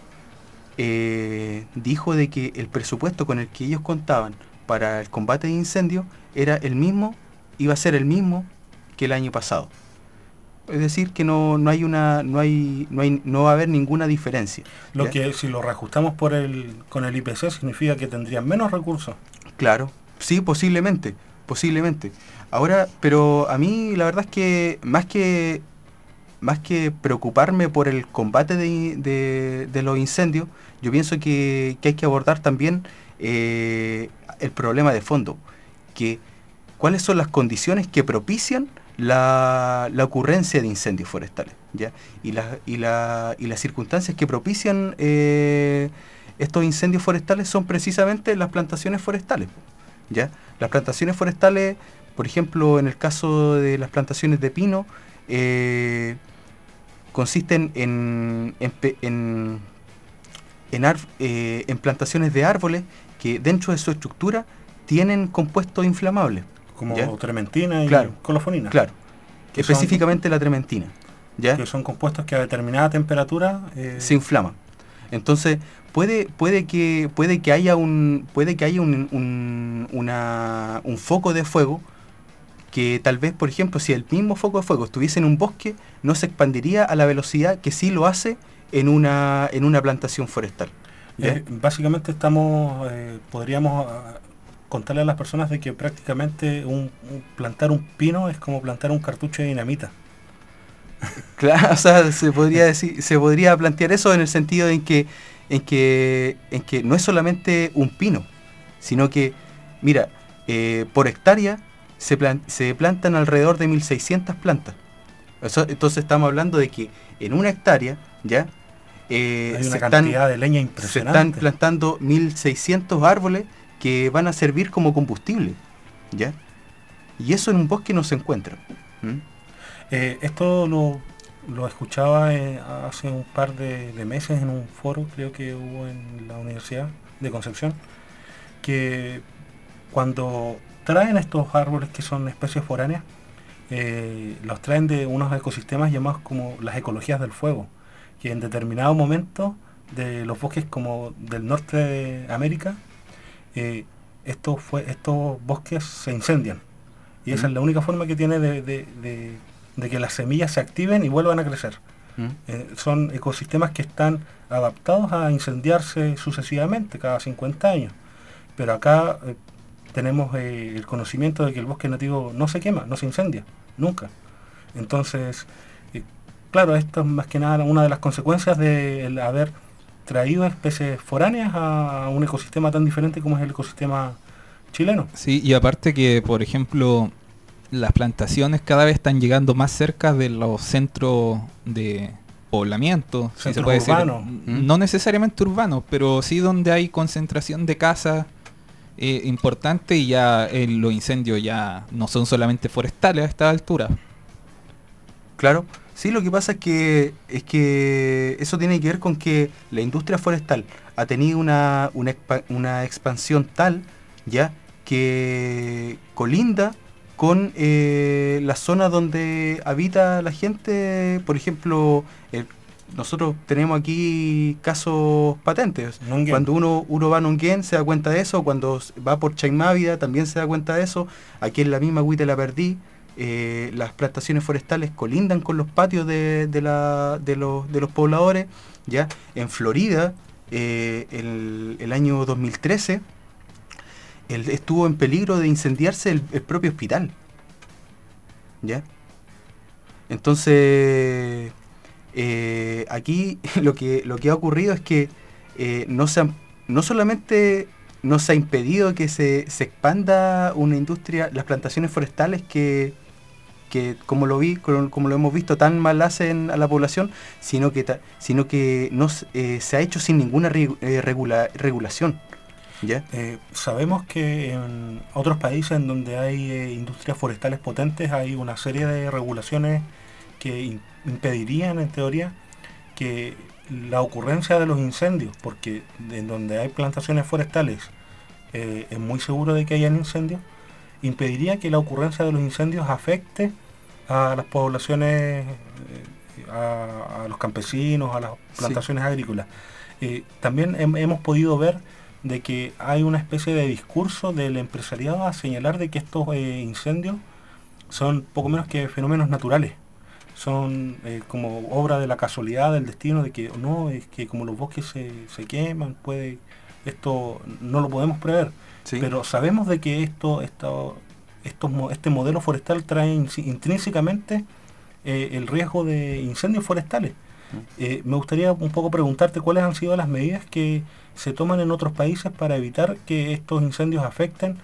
eh, dijo de que el presupuesto con el que ellos contaban para el combate de incendios era el mismo, iba a ser el mismo que el año pasado. Es decir, que no, no hay una, no hay, no hay, no va a haber ninguna diferencia. Lo ¿ya? que si lo reajustamos por el, con el I P C significa que tendrían menos recursos. Claro, sí, posiblemente, posiblemente. Ahora, pero a mí la verdad es que más que más que preocuparme por el combate de, de- de los incendios, yo pienso que, que hay que abordar también eh, el problema de fondo, que cuáles son las condiciones que propician la, la ocurrencia de incendios forestales, ¿ya? Y, las y, la, y las circunstancias que propician eh, estos incendios forestales son precisamente las plantaciones forestales, ¿ya? Las plantaciones forestales, por ejemplo, en el caso de las plantaciones de pino, eh, consisten en, en, pe- en, en, ar- eh, en plantaciones de árboles que dentro de su estructura tienen compuestos inflamables. Como ¿Ya? trementina y Claro. colofonina. Claro, Que son- específicamente la trementina, ¿ya? Que son compuestos que a determinada temperatura eh, Se inflaman. Entonces, puede, puede que, puede que haya un, puede que haya un, un, una- un foco de fuego que tal vez, por ejemplo, si el mismo foco de fuego estuviese en un bosque, no se expandiría a la velocidad que sí lo hace en una, en una plantación forestal, ¿ya? eh, básicamente estamos, eh, podríamos ah, contarle a las personas de que prácticamente un, un- plantar un pino es como plantar un cartucho de dinamita. Claro, o sea, se podría decir, se podría plantear eso en el sentido en que, en que, en que no es solamente un pino, sino que, mira, eh, por hectárea se, plan- se plantan alrededor de mil seiscientas plantas. Eso- entonces estamos hablando de que en una hectárea, ¿ya? Eh, Hay se una están- cantidad de leña se impresionante. están plantando mil seiscientos árboles que van a servir como combustible, ¿ya? Y eso en un bosque no se encuentra. ¿m? Eh, esto lo, lo escuchaba eh, hace un par de, de meses en un foro, creo que hubo en la Universidad de Concepción, que cuando traen estos árboles que son especies foráneas, eh, los traen de unos ecosistemas llamados como las ecologías del fuego, que en determinado momento de los bosques como del norte de América, eh, estos, fue, estos bosques se incendian. Y esa Mm. es la única forma que tiene de, de, de, de que las semillas se activen y vuelvan a crecer. ¿Mm? Eh, son ecosistemas que están adaptados a incendiarse sucesivamente cada cincuenta años. Pero acá eh, tenemos eh, el conocimiento de que el bosque nativo no se quema, no se incendia, nunca. Entonces, eh, claro, esto es más que nada una de las consecuencias de el haber traído especies foráneas a un ecosistema tan diferente como es el ecosistema chileno. Sí, y aparte que, por ejemplo, las plantaciones cada vez están llegando más cerca de los centros de poblamiento, si se Centros puede decir. urbanos. No necesariamente urbanos, pero sí donde hay concentración de casas eh, importante, y ya eh, los incendios ya no son solamente forestales a esta altura. Claro, sí, lo que pasa es que es que eso tiene que ver con que la industria forestal ha tenido una, una, expa- una expansión tal, ya, que colinda con eh, la zona donde habita la gente. Por ejemplo, el- nosotros tenemos aquí casos patentes. Nonguén. Cuando uno, uno va a Nonguén se da cuenta de eso, cuando s- va por Chaimávida también se da cuenta de eso. Aquí en la misma Huite-la-Perdí, eh, las plantaciones forestales colindan con los patios de, de, la, de, los, de los pobladores. ¿Ya? En Florida, eh, el, el año dos mil trece, el- estuvo en peligro de incendiarse el, el propio hospital. ¿Ya? Entonces, eh, aquí lo que, lo que ha ocurrido es que eh, no, se han- no solamente no se ha impedido que se, se expanda una industria, las plantaciones forestales que, que como lo vi, como, como lo hemos visto, tan mal hacen a la población, sino que, ta- sino que no, s- eh, se ha hecho sin ninguna regu- eh, regula- regulación. ¿Ya? Eh, sabemos que en otros países en donde hay eh, industrias forestales potentes hay una serie de regulaciones que in- impedirían en teoría que la ocurrencia de los incendios, porque en donde hay plantaciones forestales eh, es muy seguro de que hayan incendios, impediría que la ocurrencia de los incendios afecte a las poblaciones, eh, a, a los campesinos, a las plantaciones agrícolas. Eh, también hem- hemos podido ver de que hay una especie de discurso del empresariado a señalar de que estos eh, incendios son poco menos que fenómenos naturales. Son eh, como obra de la casualidad, del destino, de que no, es que como los bosques se, se queman, puede, esto no lo podemos prever. Sí. Pero sabemos de que esto, esto, estos, mo- este modelo forestal trae in- intrínsecamente eh, el riesgo de incendios forestales. Eh, me gustaría un poco preguntarte cuáles han sido las medidas que se toman en otros países para evitar que estos incendios afecten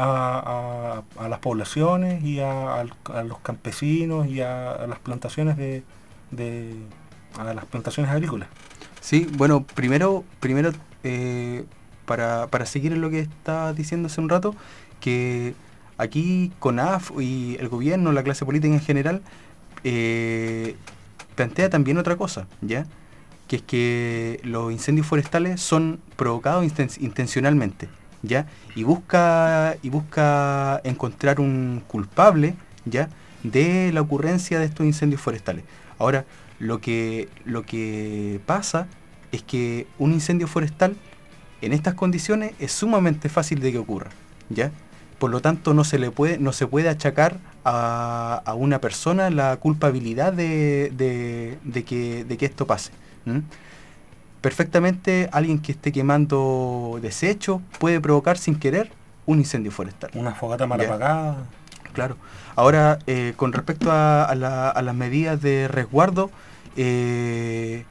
a, a- a las poblaciones y a, al- a los campesinos y a, a las plantaciones de, de- a las plantaciones agrícolas. Sí, bueno, primero, primero eh, para, para seguir en lo que estaba diciendo hace un rato, que aquí CONAF y el gobierno, la clase política en general, eh, plantea también otra cosa, ¿ya? Que es que los incendios forestales son provocados inten- intencionalmente, ¿ya? Y busca, y busca encontrar un culpable, ¿ya? De la ocurrencia de estos incendios forestales. Ahora, lo que, lo que pasa es que un incendio forestal en estas condiciones es sumamente fácil de que ocurra, ¿ya? Por lo tanto, no se le puede, no se puede achacar a, a una persona la culpabilidad de, de, de que, de que esto pase. ¿m? Perfectamente alguien que esté quemando desechos puede provocar sin querer un incendio forestal. Una fogata mal Ya. apagada. Claro. Ahora, eh, con respecto a, a la- a las medidas de resguardo, eh,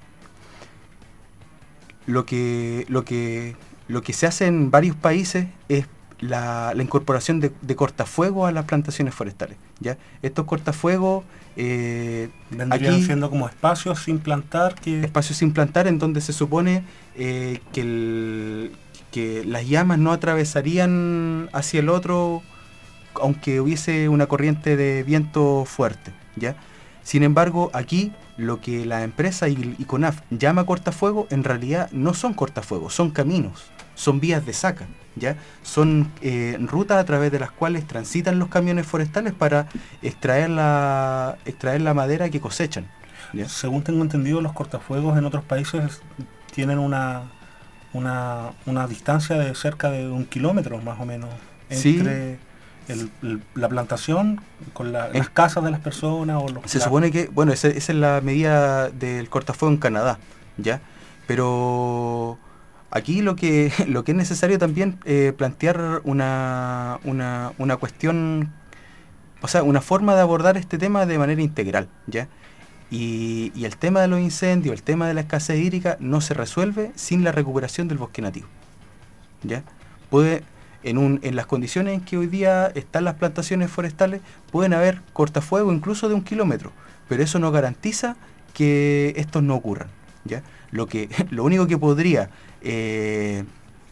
lo que, lo que, lo que se hace en varios países es la, la incorporación de, de cortafuegos a las plantaciones forestales. ¿Ya? Estos cortafuegos, eh, Vendrían aquí, siendo como espacios sin plantar que espacios sin plantar, en donde se supone eh, que, el- que las llamas no atravesarían hacia el otro aunque hubiese una corriente de viento fuerte, ¿ya? Sin embargo, aquí lo que la empresa y, y CONAF llama cortafuego, en realidad no son cortafuegos, son caminos. son vías de saca, ¿ya? Son eh, rutas a través de las cuales transitan los camiones forestales para extraer la, extraer la madera que cosechan, ¿ya? Según tengo entendido, los cortafuegos en otros países tienen una, una, una distancia de cerca de un kilómetro más o menos entre... Sí. El, el, la plantación con la, las casas de las personas o los, se la... supone que, bueno, esa, esa es la medida del cortafuego en Canadá, ¿ya? Pero aquí lo que lo que es necesario también eh, plantear una, una, una cuestión, o sea, una forma de abordar este tema de manera integral, ¿ya? Y, y el tema de los incendios, el tema de la escasez hídrica no se resuelve sin la recuperación del bosque nativo, ¿ya? Puede... En, un, en las condiciones en que hoy día están las plantaciones forestales, pueden haber cortafuegos incluso de un kilómetro, pero eso no garantiza que estos no ocurran, ¿ya? Lo, que, lo único que podría eh,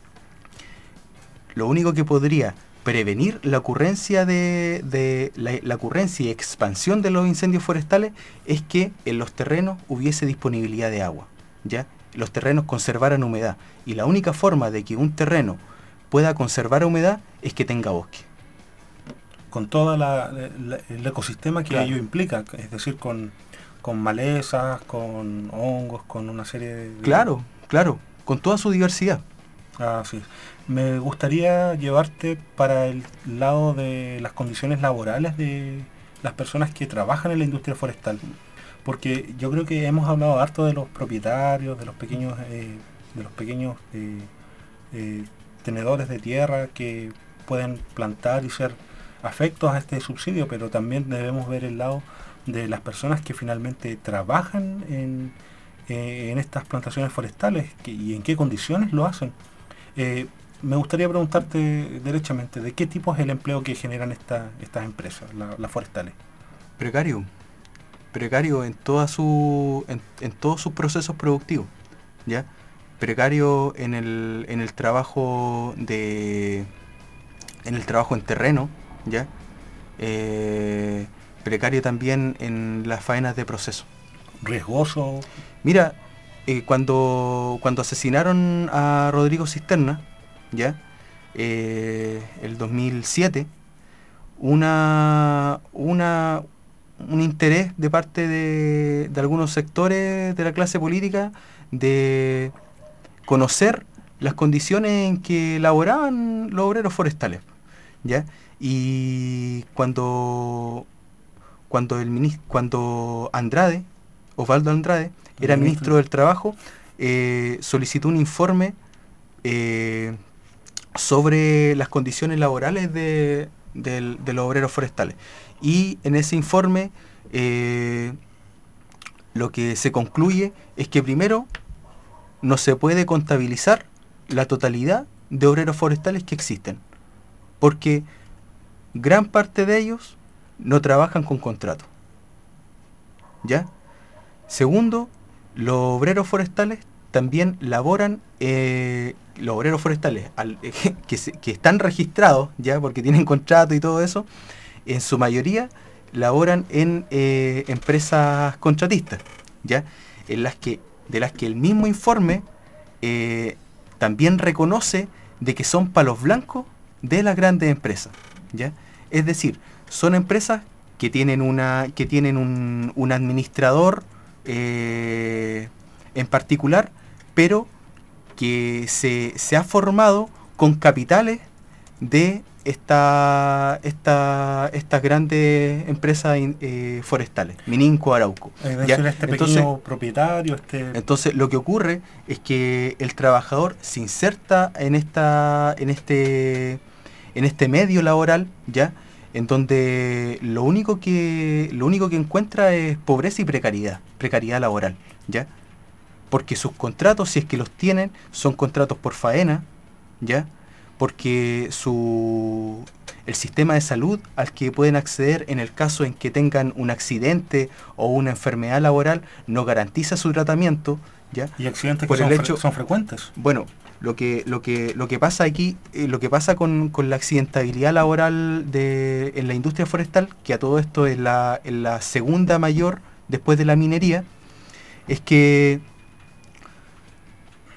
lo único que podría prevenir la ocurrencia de, de la, la ocurrencia y expansión de los incendios forestales es que en los terrenos hubiese disponibilidad de agua, ¿ya? Los terrenos conservaran humedad, y la única forma de que un terreno pueda conservar humedad es que tenga bosque. Con todo el ecosistema que claro. ello implica, es decir, con, con malezas, con hongos, con una serie de... Claro, claro, con toda su diversidad. Ah, sí. Me gustaría llevarte para el lado de las condiciones laborales de las personas que trabajan en la industria forestal, porque yo creo que hemos hablado harto de los propietarios, de los pequeños, eh, de los pequeños eh, eh, tenedores de tierra que pueden plantar y ser afectos a este subsidio, pero también debemos ver el lado de las personas que finalmente trabajan en, eh, en estas plantaciones forestales que, y en qué condiciones lo hacen. Eh, me gustaría preguntarte derechamente, ¿de qué tipo es el empleo que generan esta, estas empresas, la, las forestales? Precario, precario en, toda su, en, en todos sus procesos productivos, ¿ya? Precario en el, en el trabajo de en el trabajo en terreno, ¿ya? Eh, precario también en las faenas de proceso. Riesgoso. Mira, eh, cuando cuando asesinaron a Rodrigo Cisterna, ¿ya? Eh, el dos mil siete, una una un interés de parte de, de algunos sectores de la clase política de conocer las condiciones en que laboraban los obreros forestales, ¿ya? Y cuando cuando el ministro, cuando Andrade, Osvaldo Andrade, era ministro, ministro del Trabajo, eh, solicitó un informe eh, sobre las condiciones laborales de, de, de los obreros forestales. Y en ese informe eh, lo que se concluye es que primero no se puede contabilizar la totalidad de obreros forestales que existen, porque gran parte de ellos no trabajan con contrato, ¿ya? Segundo, los obreros forestales también laboran, eh, los obreros forestales al, eh, que, se, que están registrados, ¿ya? Porque tienen contrato y todo eso, en su mayoría laboran en eh, empresas contratistas, ¿ya? En las que de las que el mismo informe eh, también reconoce de que son palos blancos de las grandes empresas, ¿ya? Es decir, son empresas que tienen una que tienen un, un administrador eh, en particular, pero que se, se ha formado con capitales de esta, esta, estas grandes empresas eh, forestales, Mininco, Arauco. Es decir, ¿ya? Este pequeño entonces, propietario, este... Entonces lo que ocurre es que el trabajador se inserta en esta, en este, en este medio laboral, ¿ya? En donde lo único que, lo único que encuentra es pobreza y precariedad, precariedad laboral, ¿ya? Porque sus contratos, si es que los tienen, son contratos por faena, ¿ya? Porque su el sistema de salud al que pueden acceder en el caso en que tengan un accidente o una enfermedad laboral no garantiza su tratamiento, ¿ya? Y accidentes por que el son, hecho, fre son frecuentes. Bueno, lo que lo que lo que pasa aquí, eh, lo que pasa con, con la accidentabilidad laboral de en la industria forestal, que a todo esto es la, es la segunda mayor después de la minería, es que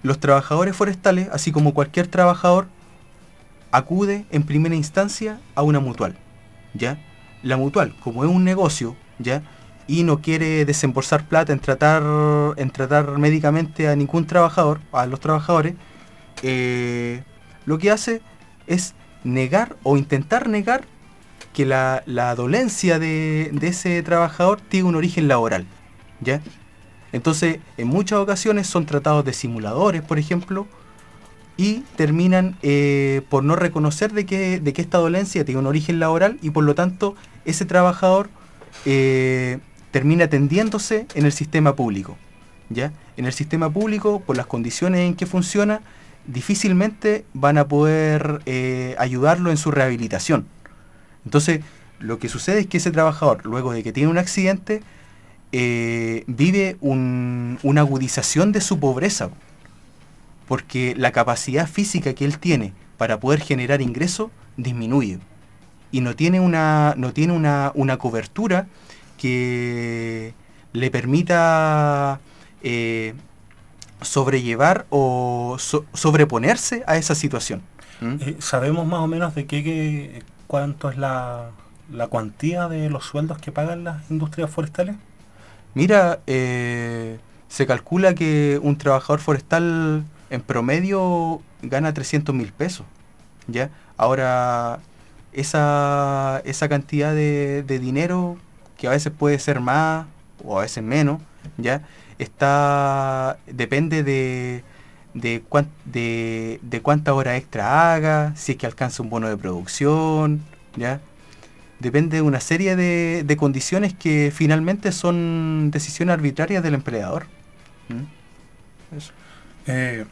los trabajadores forestales, así como cualquier trabajador, acude en primera instancia a una mutual, ¿ya? La mutual, como es un negocio, ¿ya? Y no quiere desembolsar plata en tratar, en tratar médicamente a ningún trabajador, a los trabajadores, eh, lo que hace es negar o intentar negar que la, la dolencia de, de ese trabajador tiene un origen laboral, ¿ya? Entonces, en muchas ocasiones son tratados de simuladores, por ejemplo, y terminan eh, por no reconocer de que, de que esta dolencia tiene un origen laboral y por lo tanto ese trabajador eh, termina atendiéndose en el sistema público, ¿ya? En el sistema público, por las condiciones en que funciona, difícilmente van a poder eh, ayudarlo en su rehabilitación. Entonces, lo que sucede es que ese trabajador, luego de que tiene un accidente, eh, vive un, una agudización de su pobreza, porque la capacidad física que él tiene para poder generar ingresos disminuye y no tiene una, no tiene una, una cobertura que le permita eh, sobrellevar o so, sobreponerse a esa situación. ¿Mm? Eh, ¿Sabemos más o menos de qué, qué cuánto es la, la cuantía de los sueldos que pagan las industrias forestales? Mira, eh, se calcula que un trabajador forestal en promedio gana trescientos mil pesos, ¿ya? Ahora, esa, esa cantidad de, de dinero, que a veces puede ser más o a veces menos, ¿ya? Está, depende de, de, cuán, de, de cuánta hora extra haga, si es que alcanza un bono de producción, ¿ya? Depende de una serie de, de condiciones que finalmente son decisiones arbitrarias del empleador. ¿Mm? Eso. Eh,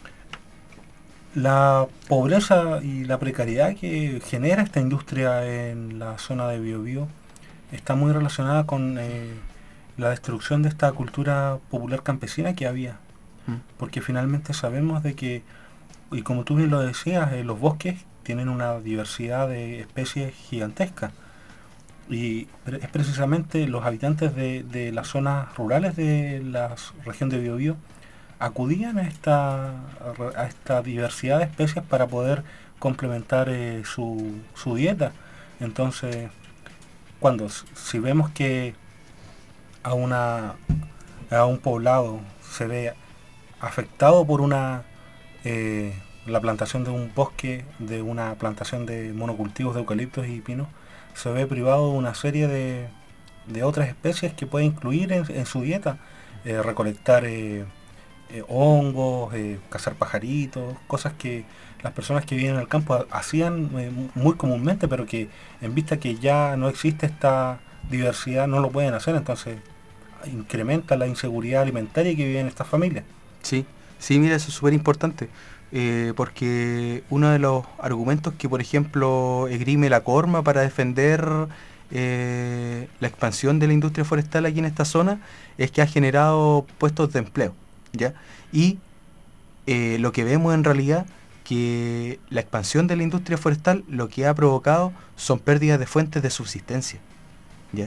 la pobreza y la precariedad que genera esta industria en la zona de Biobío está muy relacionada con eh, la destrucción de esta cultura popular campesina que había. Mm. Porque finalmente sabemos de que, y como tú bien lo decías, eh, los bosques tienen una diversidad de especies gigantesca. Y es precisamente los habitantes de, de las zonas rurales de la región de Biobío acudían a esta, a esta diversidad de especies para poder complementar eh, su, su dieta. Entonces, cuando si vemos que a, una, a un poblado se ve afectado por una eh, la plantación de un bosque, de una plantación de monocultivos de eucaliptos y pinos, se ve privado de una serie de, de otras especies que puede incluir en, en su dieta, eh, recolectar eh, eh, hongos, eh, cazar pajaritos, cosas que las personas que viven en el campo hacían eh, muy comúnmente, pero que en vista que ya no existe esta diversidad no lo pueden hacer, entonces incrementa la inseguridad alimentaria que viven estas familias. Sí, sí, mira, eso es súper importante. Eh, porque uno de los argumentos que, por ejemplo, esgrime la Corma para defender eh, la expansión de la industria forestal aquí en esta zona es que ha generado puestos de empleo, ¿ya? Y eh, lo que vemos en realidad que la expansión de la industria forestal lo que ha provocado son pérdidas de fuentes de subsistencia, ¿ya?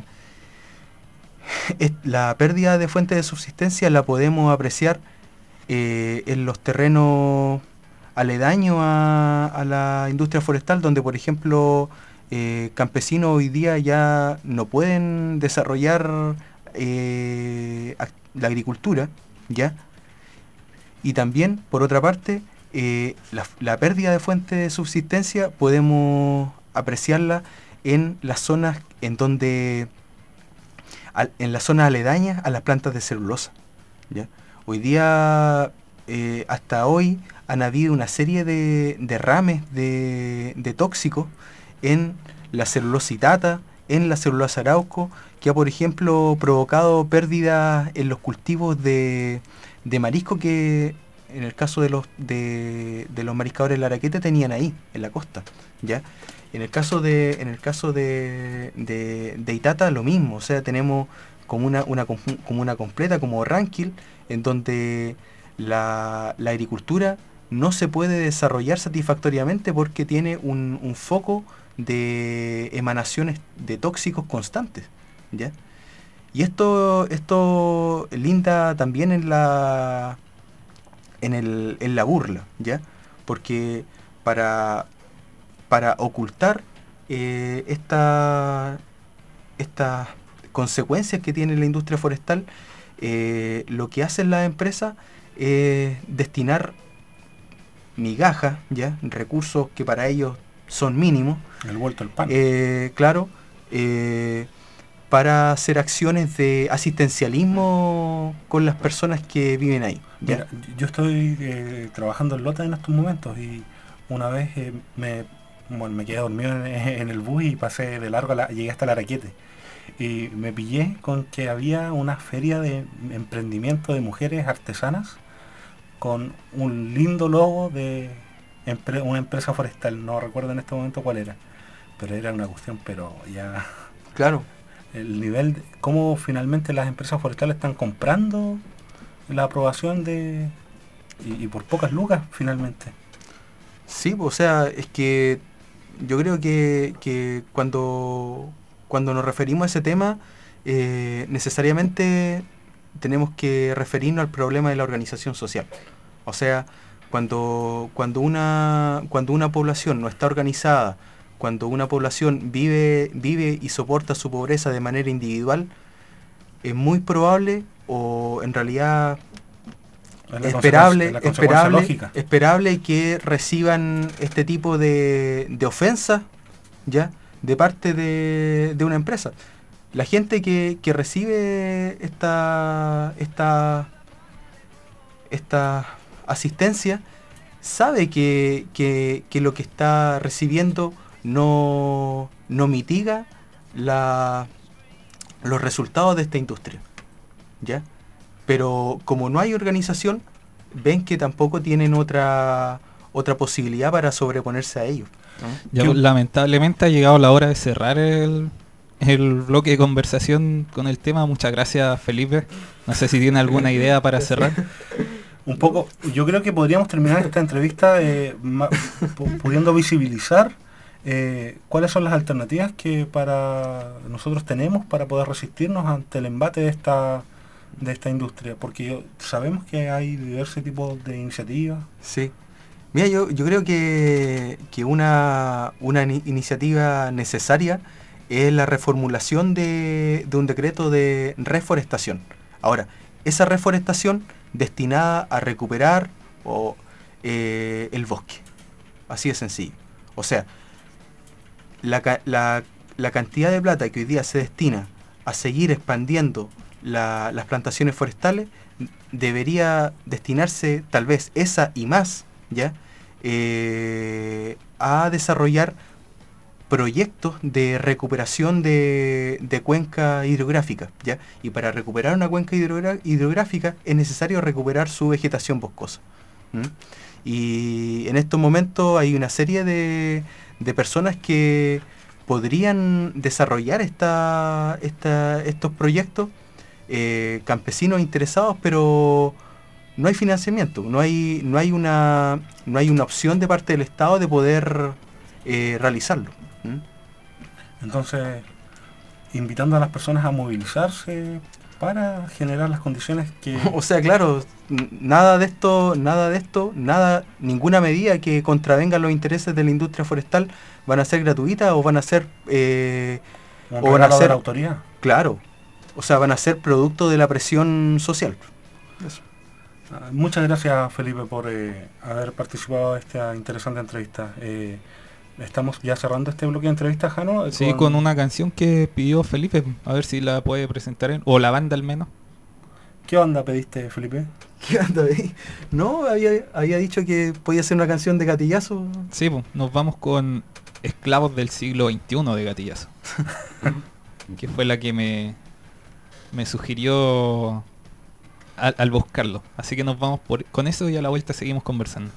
La pérdida de fuentes de subsistencia la podemos apreciar eh, en los terrenos aledaño a, a la industria forestal, donde por ejemplo eh, campesinos hoy día ya no pueden desarrollar eh, la agricultura, ¿ya? Y también, por otra parte, eh, la, la pérdida de fuente de subsistencia podemos apreciarla en las zonas en donde, al, en las zonas aledañas a las plantas de celulosa, ¿ya? Hoy día, eh, hasta hoy, han habido una serie de derrames de, de tóxicos en la celulositata, en la celulosa arauco, que ha, por ejemplo, provocado pérdidas en los cultivos de, de marisco que, en el caso de los de, de los mariscadores de la Araqueta, tenían ahí, en la costa, ¿ya? En el caso de, en el caso de, de, de Itata, lo mismo, o sea, tenemos como una, una comuna completa, como Ranquil, en donde la, la agricultura no se puede desarrollar satisfactoriamente porque tiene un, un foco de emanaciones de tóxicos constantes, ¿ya? Y esto, esto linda también en la en, el, en la burla, ¿ya? Porque para, para ocultar eh, esta, estas consecuencias que tiene la industria forestal, eh, lo que hacen las empresas es destinar migajas, ¿ya? Recursos que para ellos son mínimos. El vuelto al pan. Eh, claro, eh, para hacer acciones de asistencialismo con las personas que viven ahí, ¿ya? Mira, yo estoy eh, trabajando en Lota en estos momentos y una vez eh, me, bueno, me quedé dormido en, en el bus y pasé de largo, a la, llegué hasta el Araquete. Y me pillé con que había una feria de emprendimiento de mujeres artesanas con un lindo logo de empre- una empresa forestal. No recuerdo en este momento cuál era, pero era una cuestión, pero ya... Claro. El nivel, de, cómo finalmente las empresas forestales están comprando la aprobación de... Y, y por pocas lucas, finalmente. Sí, o sea, es que yo creo que, que cuando, cuando nos referimos a ese tema, eh, necesariamente tenemos que referirnos al problema de la organización social. O sea, cuando, cuando, una, cuando una población no está organizada, cuando una población vive, vive y soporta su pobreza de manera individual, es muy probable, o en realidad Es la esperable, consecuencia- la consecuencia esperable, lógica. esperable que reciban este tipo de, de ofensas, ¿ya? De parte de, de una empresa. La gente que, que recibe esta, esta, esta asistencia sabe que, que, que lo que está recibiendo no, no mitiga la, los resultados de esta industria, ¿ya? Pero como no hay organización, ven que tampoco tienen otra otra posibilidad para sobreponerse a ellos, ¿no? Ya, ¿Qué- pues, lamentablemente ha llegado la hora de cerrar el, el bloque de conversación con el tema. Muchas gracias, Felipe. No sé si tiene alguna idea para cerrar. Un poco, yo creo que podríamos terminar esta entrevista eh, ma- pu- pudiendo visibilizar eh, cuáles son las alternativas que para nosotros tenemos para poder resistirnos ante el embate de esta de esta industria, porque yo- sabemos que hay diversos tipos de iniciativas. Sí. Mira, yo, yo creo que, que una, una ni- iniciativa necesaria es la reformulación de, de un decreto de reforestación. Ahora, esa reforestación destinada a recuperar o, eh, el bosque. Así de sencillo. O sea, la, ca- la, la cantidad de plata que hoy día se destina a seguir expandiendo la- las plantaciones forestales debería destinarse tal vez esa y más, ¿ya? Eh, a desarrollar proyectos de recuperación de, de cuenca hidrográfica, ¿ya? Y para recuperar una cuenca hidrogra- hidrográfica es necesario recuperar su vegetación boscosa. ¿Mm? Y en estos momentos hay una serie de, de personas que podrían desarrollar esta, esta, estos proyectos, eh, campesinos interesados, pero no hay financiamiento, no hay, no hay una, no hay una opción de parte del Estado de poder eh, realizarlo. ¿Mm? Entonces, invitando a las personas a movilizarse para generar las condiciones que... O sea, claro, n- nada de esto, nada de esto, nada, ninguna medida que contravenga los intereses de la industria forestal van a ser gratuitas o van a ser, eh, un o van a regalo de ser, la autoridad. claro, o sea, van a ser producto de la presión social. Eso. Ah, Muchas gracias, Felipe, por eh, haber participado de esta interesante entrevista. Eh, estamos ya cerrando este bloque de entrevistas, Jano. Sí, con una canción que pidió Felipe. A ver si la puede presentar él. O la banda al menos. ¿Qué banda pediste, Felipe? ¿Qué anda ahí? No, había, había dicho que podía ser una canción de gatillazo. Sí, pues, nos vamos con Esclavos del siglo veintiuno de Gatillazo. Que fue la que me, me sugirió al, al buscarlo. Así que nos vamos por, con eso y a la vuelta seguimos conversando.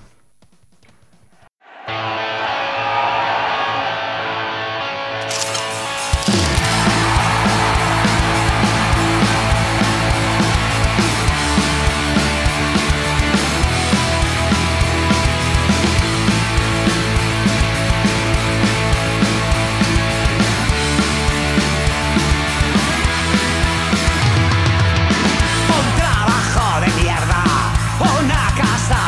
Un trabajo de mierda, una casa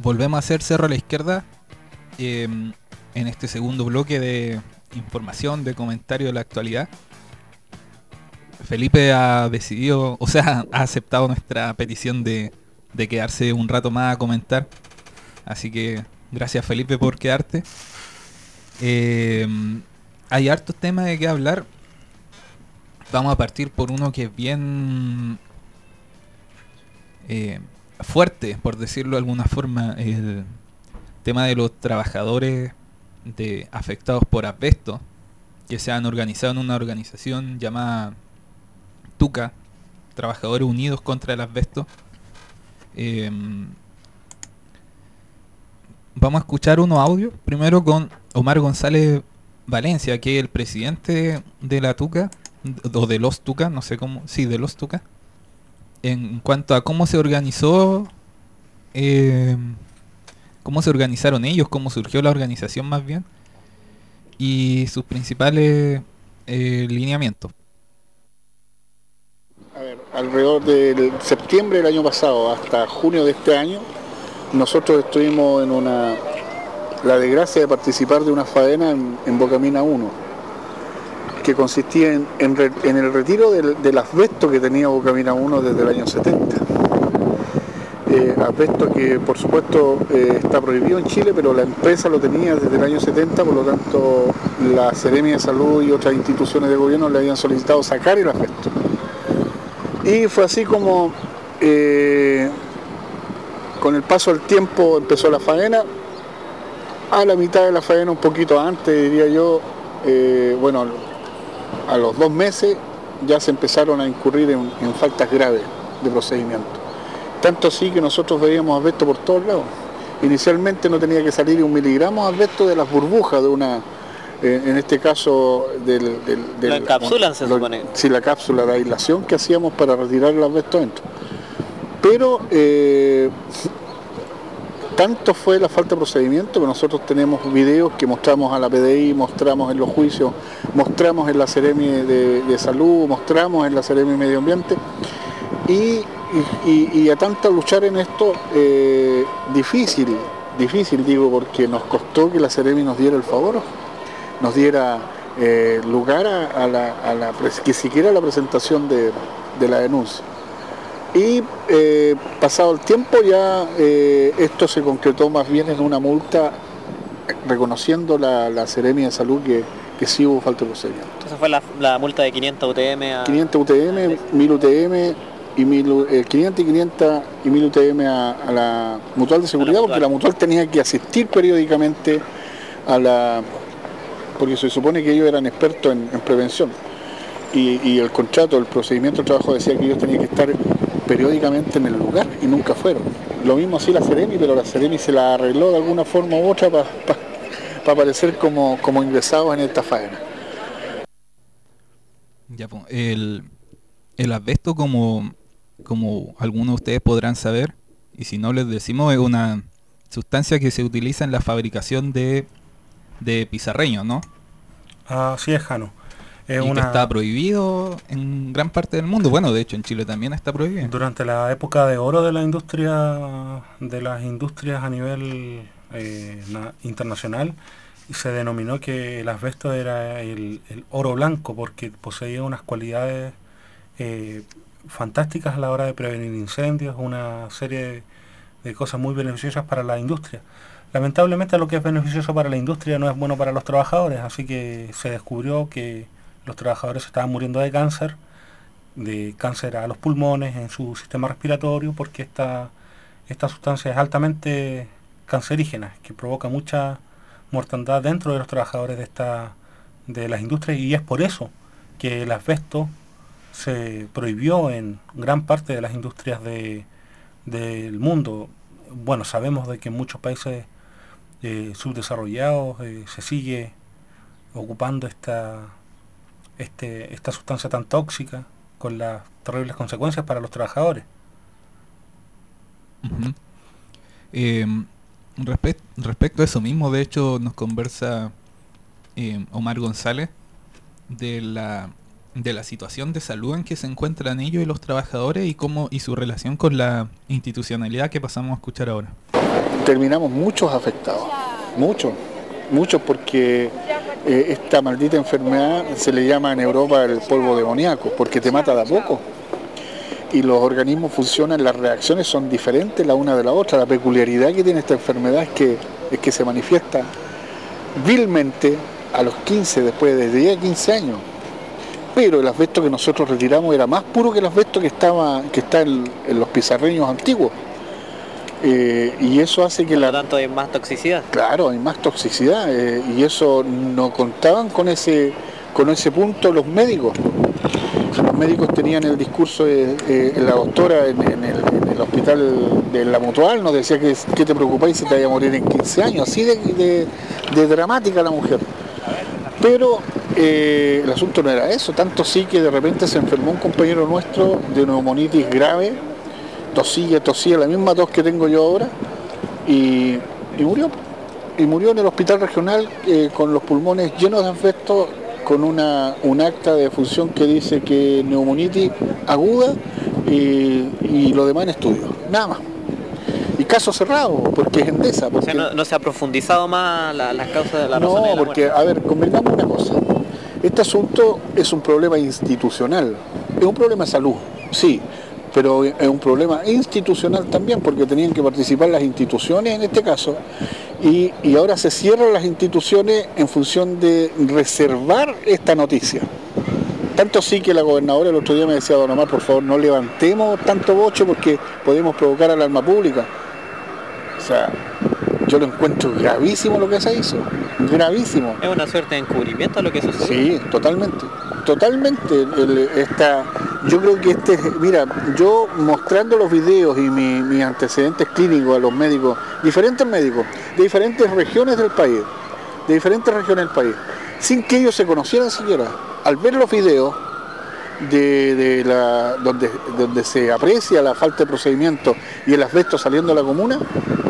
volvemos a hacer Cerro a la Izquierda eh, en este segundo bloque de información, de comentario de la actualidad. Felipe ha decidido, o sea, ha aceptado nuestra petición de, de quedarse un rato más a comentar. Así que gracias, Felipe, por quedarte. Eh, hay hartos temas de qué hablar. Vamos a partir por uno que es bien eh, fuerte, por decirlo de alguna forma, el tema de los trabajadores de afectados por asbesto, que se han organizado en una organización llamada TUCA, Trabajadores Unidos contra el Asbesto. Eh, vamos a escuchar unos audios, primero con Omar González Valencia, que es el presidente de la TUCA, o de los TUCA, no sé cómo, sí, de los TUCA, en cuanto a cómo se organizó, eh, cómo se organizaron ellos, cómo surgió la organización más bien, y sus principales eh, lineamientos. A ver, alrededor de septiembre del año pasado hasta junio de este año, nosotros estuvimos en una la desgracia de participar de una faena en, en Bocamina uno, que consistía en, en, re, en el retiro del, del asbesto que tenía Bocamina uno desde el año setenta. Eh, asbesto que por supuesto eh, está prohibido en Chile, pero la empresa lo tenía desde el año setenta, por lo tanto la Seremi de Salud y otras instituciones de gobierno le habían solicitado sacar el asbesto. Y fue así como eh, con el paso del tiempo empezó la faena. A la mitad de la faena, un poquito antes, diría yo, eh, bueno, a los dos meses ya se empezaron a incurrir en, en faltas graves de procedimiento. Tanto así que nosotros veíamos asbesto por todos lados. Inicialmente no tenía que salir un miligramo de asbesto de las burbujas de una, eh, en este caso del... del, del ¿Lo encapsulan, se lo, supone? Sí, la cápsula de aislación que hacíamos para retirar el asbesto dentro. Pero eh, tanto fue la falta de procedimiento que nosotros tenemos videos que mostramos a la P D I, mostramos en los juicios, mostramos en la Seremi de, de Salud, mostramos en la Seremi de Medio Ambiente, y, y, y a tanto luchar en esto, eh, difícil, difícil digo, porque nos costó que la Seremi nos diera el favor, nos diera eh, lugar a, a, la, a la, que siquiera la presentación de, de la denuncia. Y eh, pasado el tiempo ya eh, esto se concretó más bien en una multa, reconociendo la, la Seremi de Salud que, que sí hubo falta de procedimiento. Esa fue la, la multa de quinientos U T M a... quinientos U T M, mil U T M y mil, eh, quinientos y quinientos y mil U T M a, a la Mutual de Seguridad, la mutual. Porque la Mutual tenía que asistir periódicamente a la... porque se supone que ellos eran expertos en, en prevención. Y, y el contrato, el procedimiento de trabajo decía que ellos tenían que estar periódicamente en el lugar y nunca fueron. Lo mismo así la Seremi, pero la Seremi se la arregló de alguna forma u otra para pa, pa aparecer como, como ingresados en esta faena. Ya, pues, el, el asbesto, como, como algunos de ustedes podrán saber, y si no les decimos, es una sustancia que se utiliza en la fabricación de, de pizarreños, ¿no? Así es, Jano. Es y una... que está prohibido en gran parte del mundo. Bueno, de hecho en Chile también está prohibido. Durante la época de oro de la industria, de las industrias a nivel eh, na, internacional, se denominó que el asbesto era el, el oro blanco, porque poseía unas cualidades eh, fantásticas a la hora de prevenir incendios, una serie de, de cosas muy beneficiosas para la industria. Lamentablemente lo que es beneficioso para la industria no es bueno para los trabajadores, así que se descubrió que los trabajadores estaban muriendo de cáncer, de cáncer a los pulmones, en su sistema respiratorio, porque esta, esta sustancia es altamente cancerígena, que provoca mucha mortandad dentro de los trabajadores de, esta, de las industrias, y es por eso que el asbesto se prohibió en gran parte de las industrias de, del mundo. Bueno, sabemos de que en muchos países eh, subdesarrollados eh, se sigue ocupando esta... Este, esta sustancia tan tóxica, con las terribles consecuencias para los trabajadores. Uh-huh. eh, respect, respecto a eso mismo, de hecho nos conversa eh, Omar González de la de la situación de salud en que se encuentran ellos y los trabajadores, y cómo y su relación con la institucionalidad, que pasamos a escuchar ahora. terminamos muchos afectados, muchos, muchos porque eh, esta maldita enfermedad se le llama en Europa el polvo demoníaco, porque te mata de a poco. Y los organismos funcionan, las reacciones son diferentes la una de la otra. La peculiaridad que tiene esta enfermedad es que, es que se manifiesta vilmente a los quince, después de diez a quince años. Pero el asbesto que nosotros retiramos era más puro que el asbesto que, estaba, que está en, en los pizarreños antiguos. Eh, y eso hace que Por lo la... tanto hay más toxicidad. Claro, hay más toxicidad. Eh, y eso no contaban con ese, con ese punto los médicos. Los médicos tenían el discurso de eh, la doctora en, en, el, en el hospital de la Mutual, nos decía que, que te preocupáis si te vaya a morir en quince años, así de, de, de dramática la mujer. Pero eh, el asunto no era eso, tanto sí que de repente se enfermó un compañero nuestro de neumonitis grave, tosía, tosía, la misma tos que tengo yo ahora, y, y murió. Y murió en el hospital regional eh, con los pulmones llenos de asbesto, con una, un acta de función que dice que neumonitis aguda y, y lo demás en estudio, nada más. Y caso cerrado, porque es Endesa. Porque... O sea, no, no se ha profundizado más las la causas de la razón de la No, porque, muerte. a ver, convengamos una cosa. Este asunto es un problema institucional, es un problema de salud, sí, pero es un problema institucional también, porque tenían que participar las instituciones en este caso, y, y ahora se cierran las instituciones en función de reservar esta noticia. Tanto sí que la gobernadora el otro día me decía, don Omar, por favor, no levantemos tanto boche porque podemos provocar alarma pública. O sea, yo lo encuentro gravísimo lo que se hizo, gravísimo. Es una suerte de encubrimiento lo que sucedió. Sí, totalmente, totalmente. El, esta, yo creo que este, mira, yo mostrando los videos y mi, mis antecedentes clínicos a los médicos, diferentes médicos, de diferentes regiones del país, de diferentes regiones del país, sin que ellos se conocieran siquiera, al ver los videos de, de la, donde, donde se aprecia la falta de procedimiento y el asbesto saliendo a la comuna,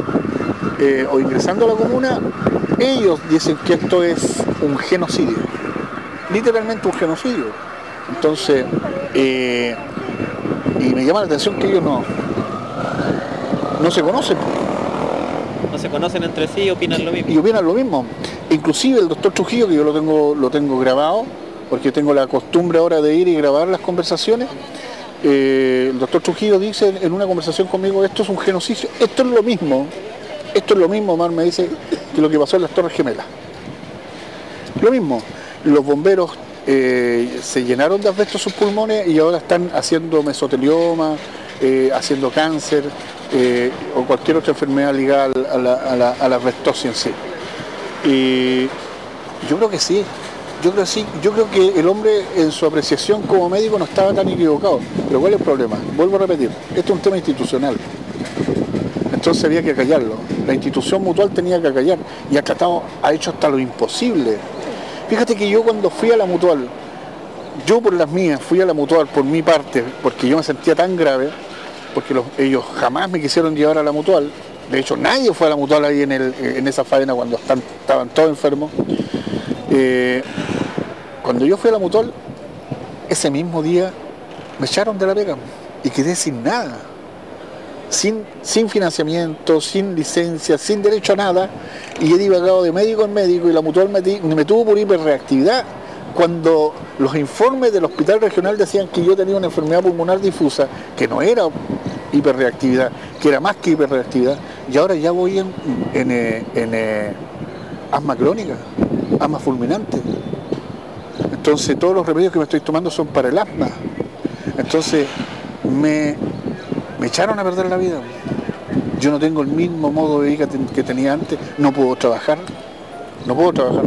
eh, o ingresando a la comuna, ellos dicen que esto es un genocidio, literalmente un genocidio. Entonces, eh, y me llama la atención que ellos no, no se conocen. No se conocen entre sí y opinan lo mismo. Y opinan lo mismo. Inclusive el doctor Trujillo, que yo lo tengo, lo tengo grabado, porque tengo la costumbre ahora de ir y grabar las conversaciones, eh, el doctor Trujillo dice en una conversación conmigo, esto es un genocidio, esto es lo mismo. Esto es lo mismo, Omar, me dice, que lo que pasó en las Torres Gemelas. Lo mismo, los bomberos eh, se llenaron de asbesto sus pulmones y ahora están haciendo mesotelioma, eh, haciendo cáncer eh, o cualquier otra enfermedad ligada a la, a la, a la asbestosis en sí. Y yo creo que sí, yo creo que sí, yo creo que el hombre en su apreciación como médico no estaba tan equivocado. Pero ¿cuál es el problema? Vuelvo a repetir, esto es un tema institucional. Entonces había que callarlo. La institución Mutual tenía que callar y ha tratado, ha hecho hasta lo imposible. Fíjate que yo cuando fui a la Mutual, yo por las mías fui a la Mutual por mi parte, porque yo me sentía tan grave, porque los, ellos jamás me quisieron llevar a la Mutual. De hecho, nadie fue a la Mutual ahí en, el, en esa faena cuando están, estaban todos enfermos. Eh, cuando yo fui a la Mutual, ese mismo día me echaron de la pega y quedé sin nada. Sin, sin financiamiento, sin licencia, sin derecho a nada, y he divagado de médico en médico y la Mutual me, me tuvo por hiperreactividad cuando los informes del hospital regional decían que yo tenía una enfermedad pulmonar difusa, que no era hiperreactividad, que era más que hiperreactividad, y ahora ya voy en, en, en, en asma crónica, asma fulminante. Entonces todos los remedios que me estoy tomando son para el asma. Entonces me... Me echaron a perder la vida. Yo no tengo el mismo modo de vida que tenía antes, no puedo trabajar, no puedo trabajar.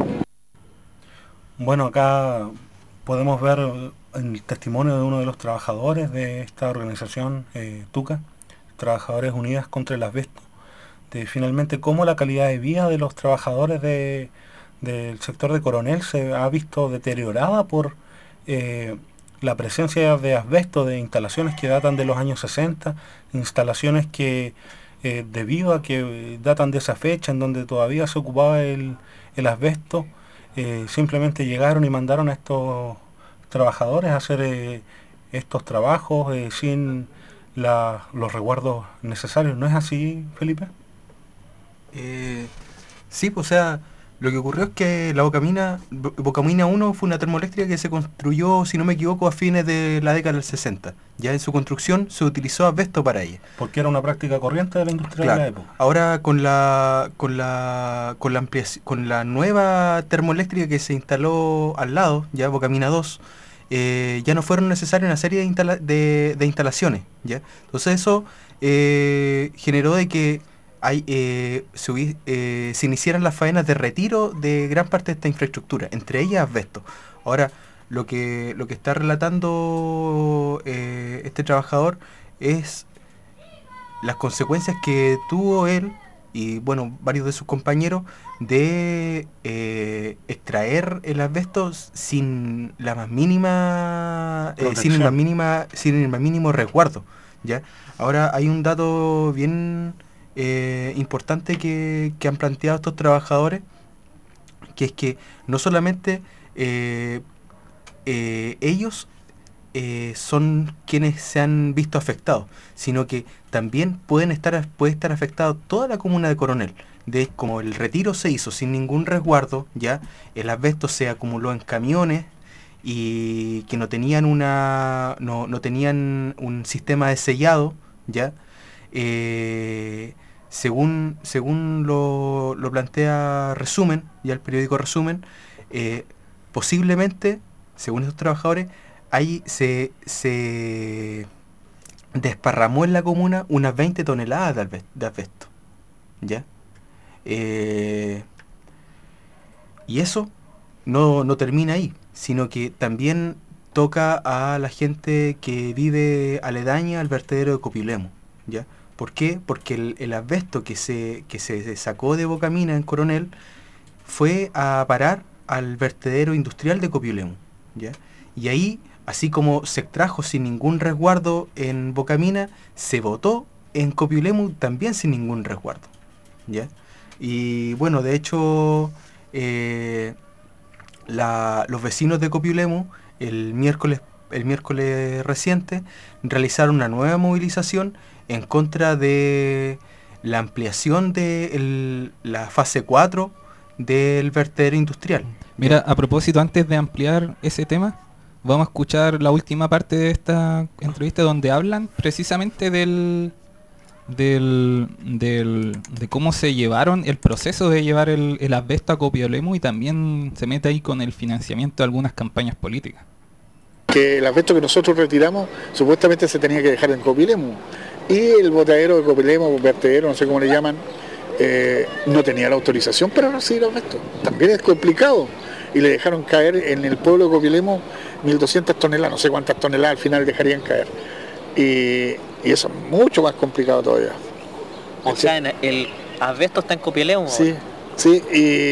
Bueno, acá podemos ver el testimonio de uno de los trabajadores de esta organización, eh, TUCA, Trabajadores Unidas contra el Asbesto, de finalmente cómo la calidad de vida de los trabajadores de, del sector de Coronel se ha visto deteriorada por... Eh, la presencia de asbesto, de instalaciones que datan de los años sesenta, instalaciones que eh, debido a que datan de esa fecha en donde todavía se ocupaba el, el asbesto, eh, simplemente llegaron y mandaron a estos trabajadores a hacer eh, estos trabajos eh, sin la, los resguardos necesarios. ¿No es así, Felipe? Eh, sí, pues, o sea, lo que ocurrió es que la Bocamina, Bo- Bocamina uno fue una termoeléctrica que se construyó, si no me equivoco, a fines de la década del sesenta. Ya en su construcción se utilizó asbesto para ella. Porque era una práctica corriente de la industria Claro. de la época. Ahora con la con la con la ampliaci- con la nueva termoeléctrica que se instaló al lado, ya Bocamina dos, eh, ya no fueron necesarias una serie de, instala- de, de instalaciones, ya. Entonces eso eh, generó de que hay, eh, se, hubi- eh, se iniciaran las faenas de retiro de gran parte de esta infraestructura, entre ellas asbesto. Ahora, lo que lo que está relatando eh, este trabajador es las consecuencias que tuvo él y bueno, varios de sus compañeros de eh, extraer el asbesto sin la más mínima eh, sin el más mínima sin el más mínimo resguardo, ¿ya? Ahora hay un dato bien eh, importante que, que han planteado estos trabajadores, que es que no solamente eh, eh, ellos eh, son quienes se han visto afectados, sino que también pueden estar puede estar afectado toda la comuna de Coronel. De como el retiro se hizo sin ningún resguardo, ya el asbesto se acumuló en camiones y que no tenían una no, no tenían un sistema de sellado, ya eh, según según lo, lo plantea Resumen, ya el periódico Resumen, eh, posiblemente, según estos trabajadores, ahí se, se desparramó en la comuna unas veinte toneladas de, asbe- de asbesto, ¿ya? Eh, y eso no, no termina ahí, sino que también toca a la gente que vive aledaña al vertedero de Copilemo, ¿ya? ¿Por qué? Porque el, el asbesto que se, que se sacó de Bocamina en Coronel fue a parar al vertedero industrial de Copiolemo, ¿ya? Y ahí, así como se extrajo sin ningún resguardo en Bocamina, se botó en Copiolemo también sin ningún resguardo, ¿ya? Y bueno, de hecho, eh, la, los vecinos de Copiolemo el miércoles, el miércoles reciente realizaron una nueva movilización en contra de la ampliación de el- la fase cuatro del vertedero industrial. Mira, a propósito, antes de ampliar ese tema, vamos a escuchar la última parte de esta entrevista donde hablan precisamente del, del, del de cómo se llevaron el proceso de llevar el, el asbesto a Copiolemo, y también se mete ahí con el financiamiento de algunas campañas políticas. Que el asbesto que nosotros retiramos supuestamente se tenía que dejar en Copilemo, y el botadero de Copilemo, vertedero, no sé cómo le llaman, eh, no tenía la autorización para recibir asbesto. También es complicado, y le dejaron caer en el pueblo de Copilemo mil doscientas toneladas, no sé cuántas toneladas al final dejarían caer, y, y eso es mucho más complicado todavía. O sea, en el asbesto está en Copiolemo. Sí, sí,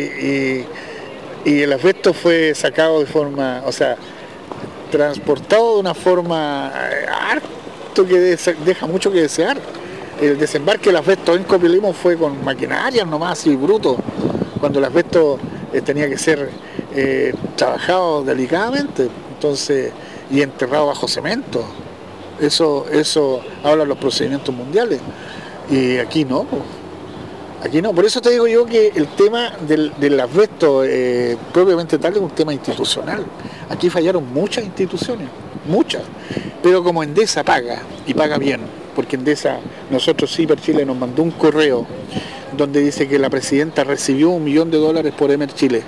y, y, y el asbesto fue sacado de forma, o sea, transportado de una forma eh, harto que de- deja mucho que desear. El desembarque del asbesto en Copiolemo fue con maquinarias nomás y bruto, cuando el asbesto eh, tenía que ser eh, trabajado delicadamente, entonces, y enterrado bajo cemento. Eso, eso hablan los procedimientos mundiales, y aquí no, po. Aquí no, por eso te digo yo que el tema del, del asbesto eh, propiamente tal es un tema institucional. Aquí fallaron muchas instituciones, muchas, pero como Endesa paga, y paga bien, porque Endesa, nosotros sí, Emer Chile nos mandó un correo donde dice que la presidenta recibió un millón de dólares por Emer Chile,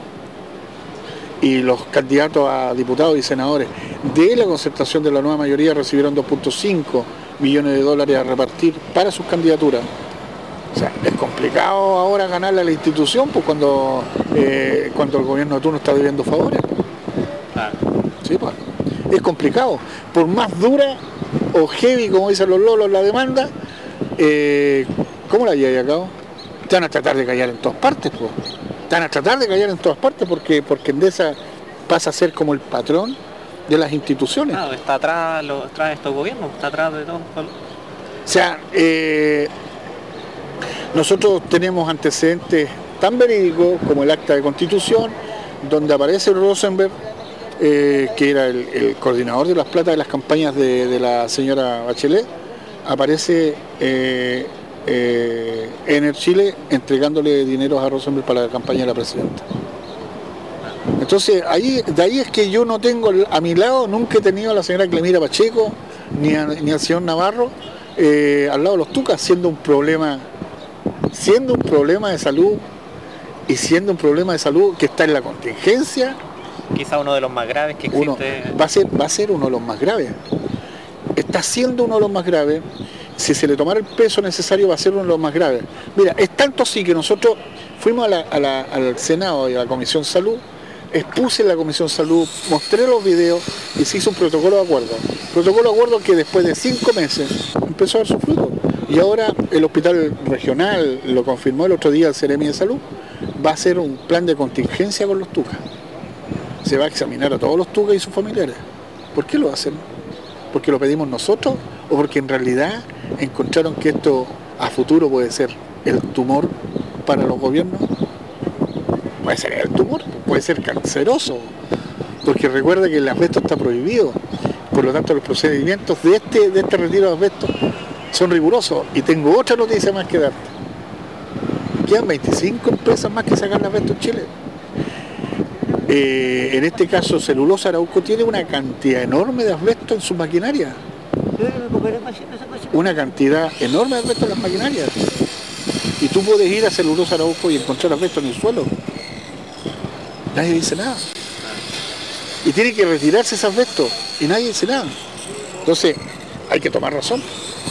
y los candidatos a diputados y senadores de la concertación de la nueva mayoría recibieron dos punto cinco millones de dólares a repartir para sus candidaturas. O sea, es complicado ahora ganarle a la institución, pues cuando, eh, cuando el gobierno de turno está debiendo favores. Claro. Sí, pues. Es complicado. Por más dura o heavy, como dicen los lolos, la demanda, eh, ¿cómo la lleváis a cabo? Te van a tratar de callar en todas partes, pues. Te van a tratar de callar en todas partes porque, porque Endesa pasa a ser como el patrón de las instituciones. Claro, está atrás, lo, atrás de estos gobiernos, está atrás de todo. O sea, eh, nosotros tenemos antecedentes tan verídicos como el acta de constitución, donde aparece Rosenberg, eh, que era el, el coordinador de las platas de las campañas de, de la señora Bachelet, aparece eh, eh, Ener Chile entregándole dinero a Rosenberg para la campaña de la presidenta. Entonces, ahí, de ahí es que yo no tengo a mi lado, nunca he tenido a la señora Clemira Pacheco, ni, a, ni al señor Navarro, eh, al lado de los tucas, siendo un problema, siendo un problema de salud, y siendo un problema de salud que está en la contingencia. Quizá uno de los más graves que existe. Uno, va, a ser, va a ser uno de los más graves. Está siendo uno de los más graves. Si se le tomara el peso necesario, va a ser uno de los más graves. Mira, es tanto así que nosotros fuimos a la, a la, al Senado y a la Comisión Salud, expuse en la Comisión Salud, mostré los videos y se hizo un protocolo de acuerdo. Protocolo de acuerdo que después de cinco meses empezó a dar su fruto. Y ahora el hospital regional, lo confirmó el otro día el Ceremi de Salud, va a hacer un plan de contingencia con los tucas. Se va a examinar a todos los tucas y sus familiares. ¿Por qué lo hacen? ¿Porque lo pedimos nosotros o porque en realidad encontraron que esto a futuro puede ser el tumor para los gobiernos? Puede ser el tumor, puede ser canceroso, porque recuerda que el asbesto está prohibido, por lo tanto los procedimientos de este, de este retiro de asbesto son rigurosos. Y tengo otra noticia más que darte. Quedan veinticinco empresas más que sacan asbesto en Chile. Eh, en este caso, Celulosa Arauco tiene una cantidad enorme de asbesto en sus maquinarias. Una cantidad enorme de asbesto en las maquinarias. Y tú puedes ir a Celulosa Arauco y encontrar asbesto en el suelo. Nadie dice nada. Y tiene que retirarse ese asbesto y nadie dice nada. Entonces, hay que tomar razón.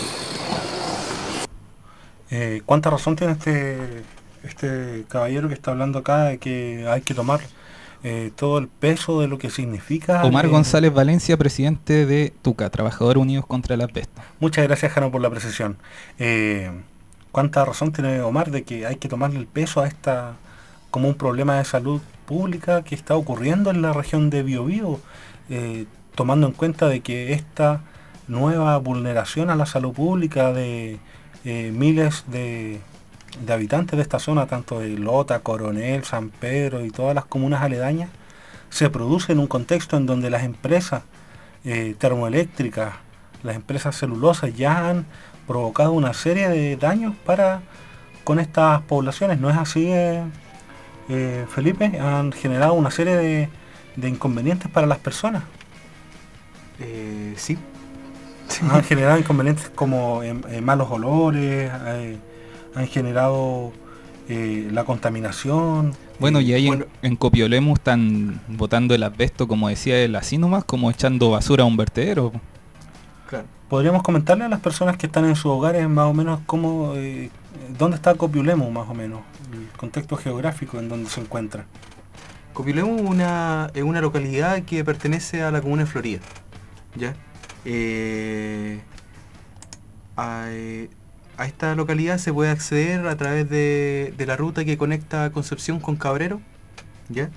Eh, ¿Cuánta razón tiene este, este caballero que está hablando acá de que hay que tomar eh, todo el peso de lo que significa? Omar eh, González Valencia, presidente de TUCA, Trabajadores Unidos contra el Asbesto. Muchas gracias, Jano, por la precisión. Eh, ¿Cuánta razón tiene Omar de que hay que tomarle el peso a esta como un problema de salud pública que está ocurriendo en la región de Biobío, eh, tomando en cuenta de que esta nueva vulneración a la salud pública de eh, miles de, de habitantes de esta zona, tanto de Lota, Coronel, San Pedro y todas las comunas aledañas, se produce en un contexto en donde las empresas eh, termoeléctricas, las empresas celulosas ya han provocado una serie de daños para con estas poblaciones. ¿No es así, eh, eh, Felipe? Han generado una serie de, de inconvenientes para las personas. Eh, sí. Han generado inconvenientes como eh, eh, malos olores, eh, han generado eh, la contaminación. Bueno, eh, y ahí bueno, en, en Copiolemu están botando el asbesto, como decía él, así nomás, como echando basura a un vertedero. Claro. Podríamos comentarle a las personas que están en sus hogares más o menos cómo, eh, dónde está Copiolemu, más o menos, el contexto geográfico en donde se encuentra. Copiolemu es una, es una localidad que pertenece a la comuna de Florida, ¿ya? Eh, a, a esta localidad se puede acceder a través de, de la ruta que conecta Concepción con Cabrero, ¿ya?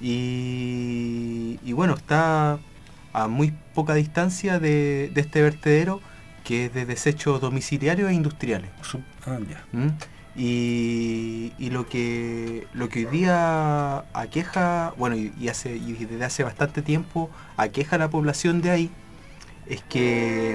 Y, y bueno, está a muy poca distancia de, de este vertedero, que es de desechos domiciliarios e industriales. Ah, ya. ¿Mm? Y, y lo que lo que hoy día aqueja, bueno, y, y hace y desde hace bastante tiempo aqueja a la población de ahí, es que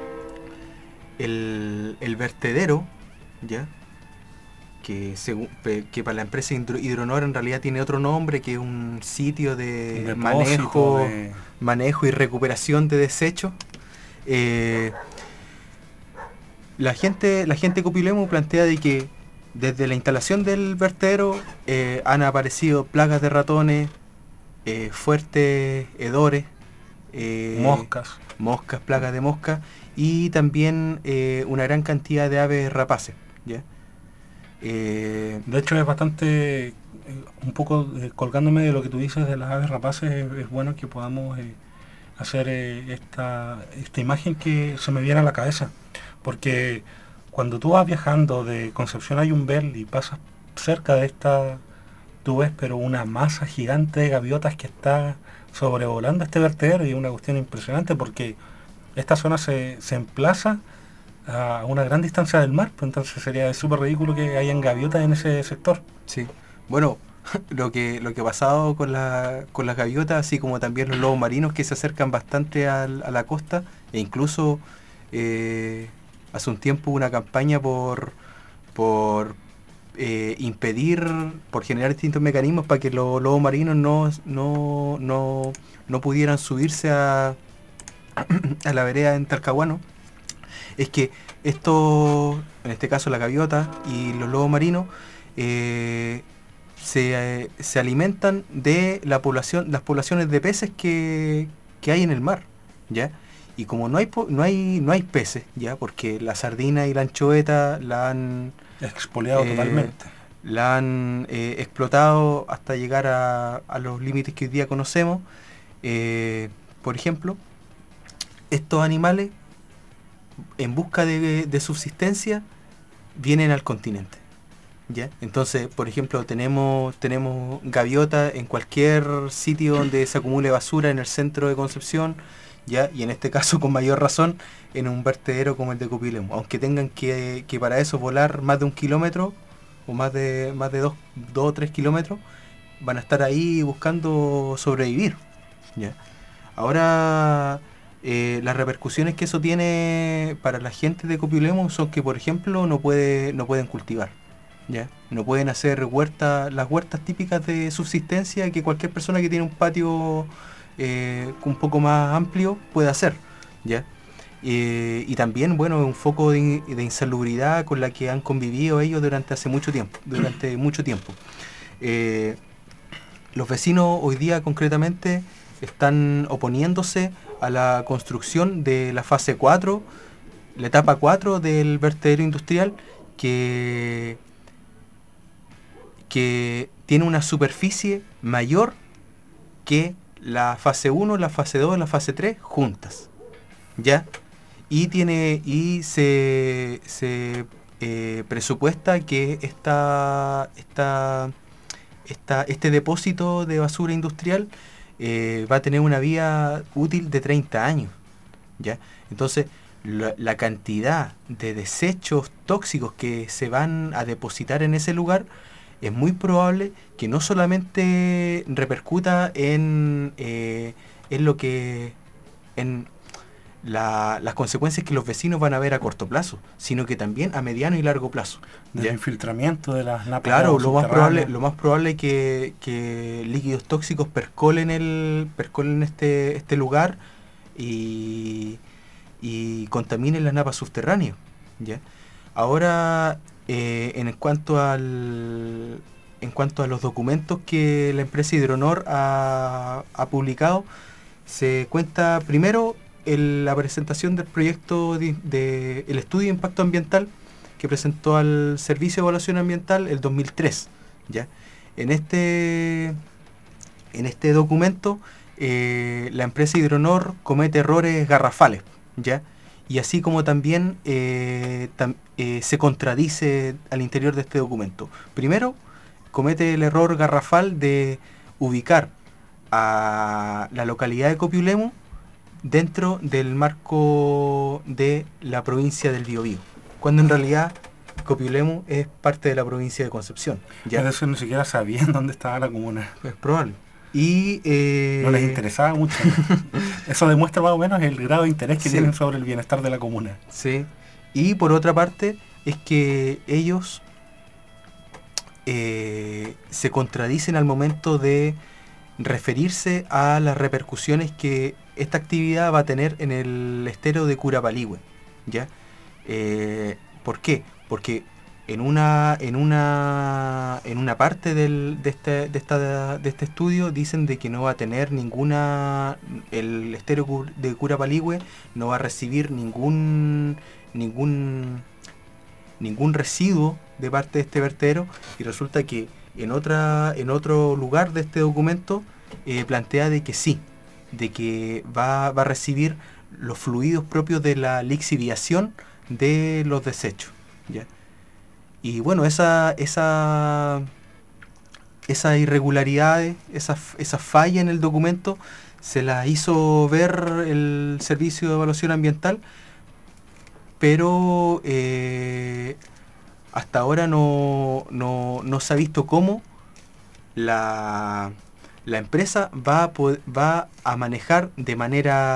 el, el vertedero, ¿ya? Que, según, que para la empresa Hidronor en realidad tiene otro nombre, que es un sitio de Depósito manejo, de... manejo y recuperación de desechos. Eh, la gente, la gente de Copiolemu plantea de que desde la instalación del vertedero eh, han aparecido plagas de ratones, eh, fuertes hedores, eh, moscas, moscas, plagas de moscas, y también eh, una gran cantidad de aves rapaces, ¿ya? Eh, de hecho es bastante, eh, un poco eh, colgándome de lo que tú dices de las aves rapaces, es, es bueno que podamos eh, hacer eh, esta, esta imagen que se me viene a la cabeza, porque cuando tú vas viajando de Concepción a Yumbel y pasas cerca de esta, tú ves pero una masa gigante de gaviotas que está sobrevolando este vertedero, y es una cuestión impresionante porque esta zona se, se emplaza a una gran distancia del mar, pues entonces sería súper ridículo que hayan gaviotas en ese sector. Sí, bueno, lo que lo que ha pasado con, la, con las gaviotas, así como también los lobos marinos que se acercan bastante al, a la costa, e incluso eh, hace un tiempo una campaña por, por eh, impedir, por generar distintos mecanismos para que los lobos marinos no, no, no, no pudieran subirse a, a la vereda en Talcahuano, es que esto, en este caso la gaviota y los lobos marinos, eh, se, eh, se alimentan de la población, las poblaciones de peces que, que hay en el mar, ¿ya? Y como no hay po- no hay no hay peces, ya, porque la sardina y la anchoveta la han expoliado eh, totalmente. La han eh, explotado hasta llegar a, a los límites que hoy día conocemos. Eh, por ejemplo, estos animales, en busca de, de subsistencia, vienen al continente, ¿ya? Entonces, por ejemplo, tenemos tenemos gaviota en cualquier sitio donde se acumule basura en el centro de Concepción, ¿ya? Y en este caso, con mayor razón, en un vertedero como el de Copilemo, aunque tengan que, que para eso volar más de un kilómetro o más de más de dos, dos o tres kilómetros, van a estar ahí buscando sobrevivir, ¿ya? Ahora, eh, las repercusiones que eso tiene para la gente de Copilemo son que, por ejemplo, no puede no pueden cultivar, ¿ya? No pueden hacer huertas, las huertas típicas de subsistencia que cualquier persona que tiene un patio Eh, un poco más amplio puede hacer, ¿ya? Eh, y también, bueno, un foco de, de insalubridad con la que han convivido ellos durante hace mucho tiempo, durante mucho tiempo. Eh, los vecinos hoy día concretamente están oponiéndose a la construcción de la fase cuatro, la etapa cuatro del vertedero industrial, que, que tiene una superficie mayor que la fase uno, la fase dos, la fase tres juntas, ¿ya? Y tiene y se, se eh, presupuesta que esta, esta, esta, este depósito de basura industrial eh, va a tener una vida útil de treinta años, ¿ya? Entonces, la, la cantidad de desechos tóxicos que se van a depositar en ese lugar es muy probable que no solamente repercuta en, eh, en lo que en la, las consecuencias que los vecinos van a ver a corto plazo, sino que también a mediano y largo plazo. Del infiltramiento de las napas. Claro, lo más probable, lo más probable es que, que líquidos tóxicos percolen el, percolen este, este lugar y, y contaminen las napas subterráneas, ¿ya? Ahora, Eh, en cuanto al en cuanto a los documentos que la empresa Hidronor ha, ha publicado, se cuenta primero el, la presentación del proyecto de, de el estudio de impacto ambiental que presentó al Servicio de Evaluación Ambiental el dos mil tres, ¿ya? En este en este documento eh, la empresa Hidronor comete errores garrafales, ¿ya? Y así como también eh, tam, eh, se contradice al interior de este documento. Primero, comete el error garrafal de ubicar a la localidad de Copiulemo dentro del marco de la provincia del Biobío, cuando en realidad Copiulemo es parte de la provincia de Concepción, ¿ya? Es decir, ni siquiera sabían dónde estaba la comuna. Es probable. Y, eh, no les interesaba mucho. Eso demuestra más o menos el grado de interés que sí tienen sobre el bienestar de la comuna. Sí. Y por otra parte, es que ellos eh, se contradicen al momento de referirse a las repercusiones que esta actividad va a tener en el estero de Curapaligüe, ¿ya? Eh, ¿Por qué? Porque en una en una en una parte del, de este de esta de este estudio dicen de que no va a tener ninguna, el estero de Curapaligüe no va a recibir ningún ningún ningún residuo de parte de este vertedero, y resulta que en otra en otro lugar de este documento eh, plantea de que sí, de que va, va a recibir los fluidos propios de la lixiviación de los desechos, ¿ya? Y bueno, esa esa esas irregularidades, esa, esa falla en el documento se la hizo ver el Servicio de Evaluación Ambiental, pero eh, hasta ahora no, no, no se ha visto cómo la, la empresa va a, poder, va a manejar de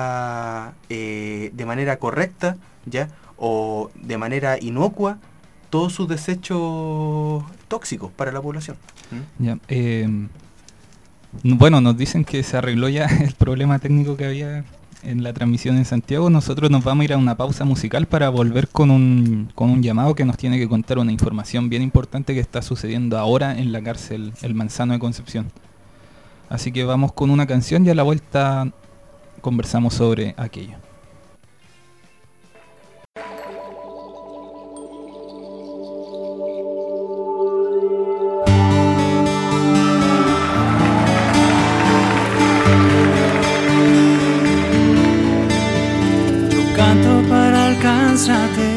manera, eh, de manera correcta, ¿ya? O de manera inocua todos sus desechos tóxicos para la población. ¿Mm? Ya, eh, bueno, nos dicen que se arregló ya el problema técnico que había en la transmisión en Santiago. Nosotros nos vamos a ir a una pausa musical para volver con un, con un llamado que nos tiene que contar una información bien importante que está sucediendo ahora en la cárcel El Manzano de Concepción. Así que vamos con una canción y a la vuelta conversamos sobre aquello. Canto para alcanzarte,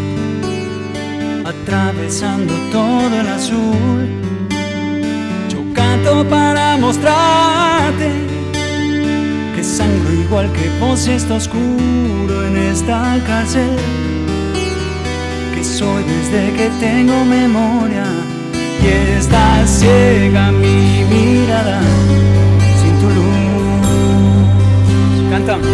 atravesando todo el azul. Yo canto para mostrarte que sangro igual que vos está oscuro en esta cárcel, que soy desde que tengo memoria y está ciega mi mirada sin tu luz. Cantamos.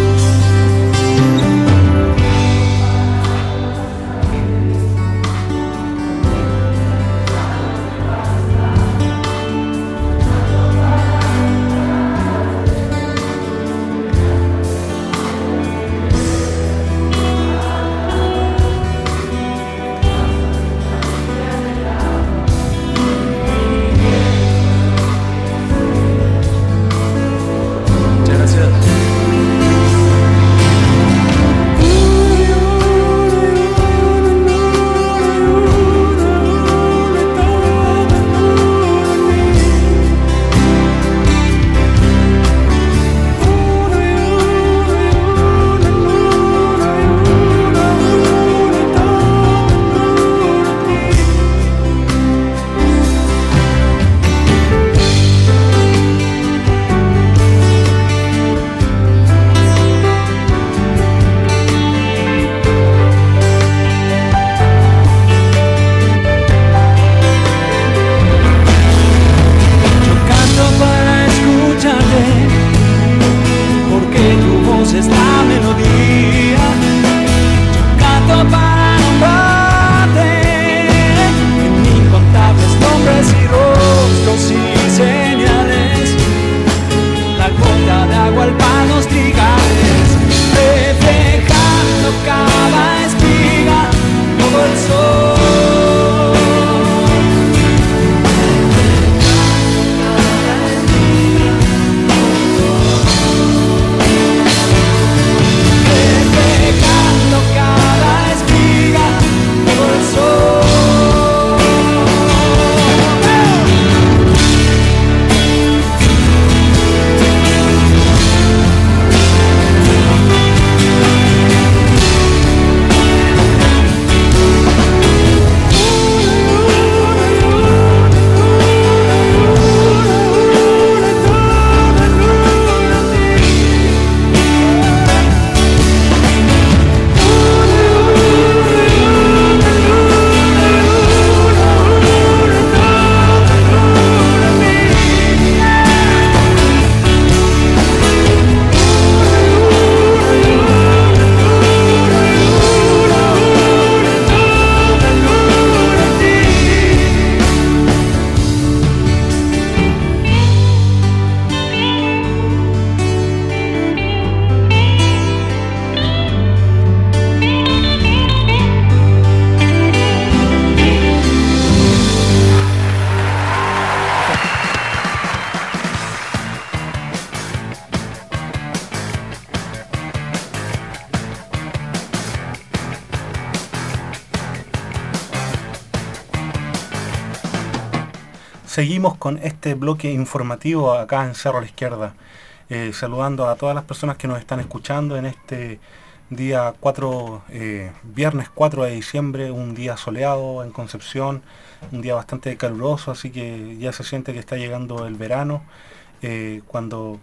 Seguimos con este bloque informativo acá en Cerro a la Izquierda, eh, saludando a todas las personas que nos están escuchando en este día cuatro, eh, viernes cuatro de diciembre, un día soleado en Concepción, un día bastante caluroso, así que ya se siente que está llegando el verano, eh, cuando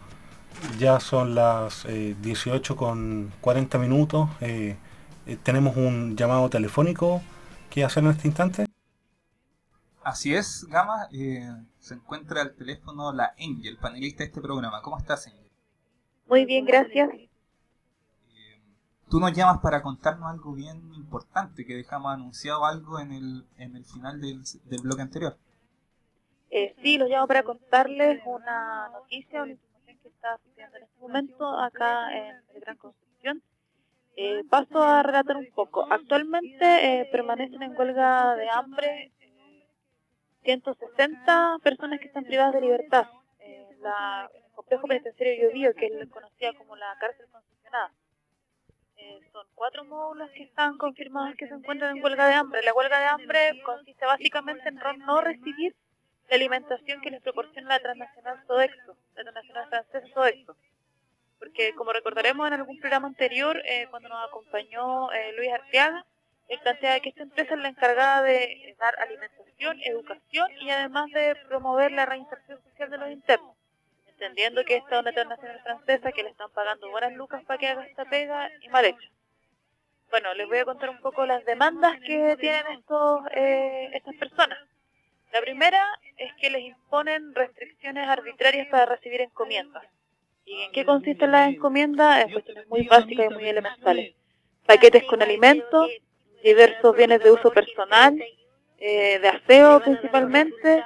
ya son las eh, dieciocho con cuarenta minutos, eh, eh, tenemos un llamado telefónico que hacer en este instante. Así es, Gama, eh, se encuentra al teléfono la Angel, panelista de este programa. ¿Cómo estás, Angel? Muy bien, gracias. Eh, tú nos llamas para contarnos algo bien importante, que dejamos anunciado algo en el, en el final del, del bloque anterior. Eh, sí, los llamo para contarles una noticia, una información que está sucediendo en este momento acá en el Gran Concepción. Eh, paso a relatar un poco. Actualmente eh, permanecen en huelga de hambre eh, ciento sesenta personas que están privadas de libertad. Eh, la, el complejo penitenciario Biobío, que es conocida como la cárcel concesionada. Eh, son cuatro módulos que están confirmados que se encuentran en huelga de hambre. La huelga de hambre consiste básicamente en no recibir la alimentación que les proporciona la transnacional Sodexo, la transnacional francesa Sodexo. Porque como recordaremos en algún programa anterior, eh, cuando nos acompañó eh, Luis Arteaga, él planteaba que esta empresa es la encargada de dar alimentación, educación y además de promover la reinserción social de los internos. Entendiendo que esta es una transnacional francesa que le están pagando buenas lucas para que haga esta pega y mal hecho. Bueno, les voy a contar un poco las demandas que tienen estos eh, estas personas. La primera es que les imponen restricciones arbitrarias para recibir encomiendas. ¿Y en qué consisten las encomiendas? En cuestiones muy básicas y muy elementales. Paquetes con alimentos, diversos bienes de uso personal, eh, de aseo principalmente,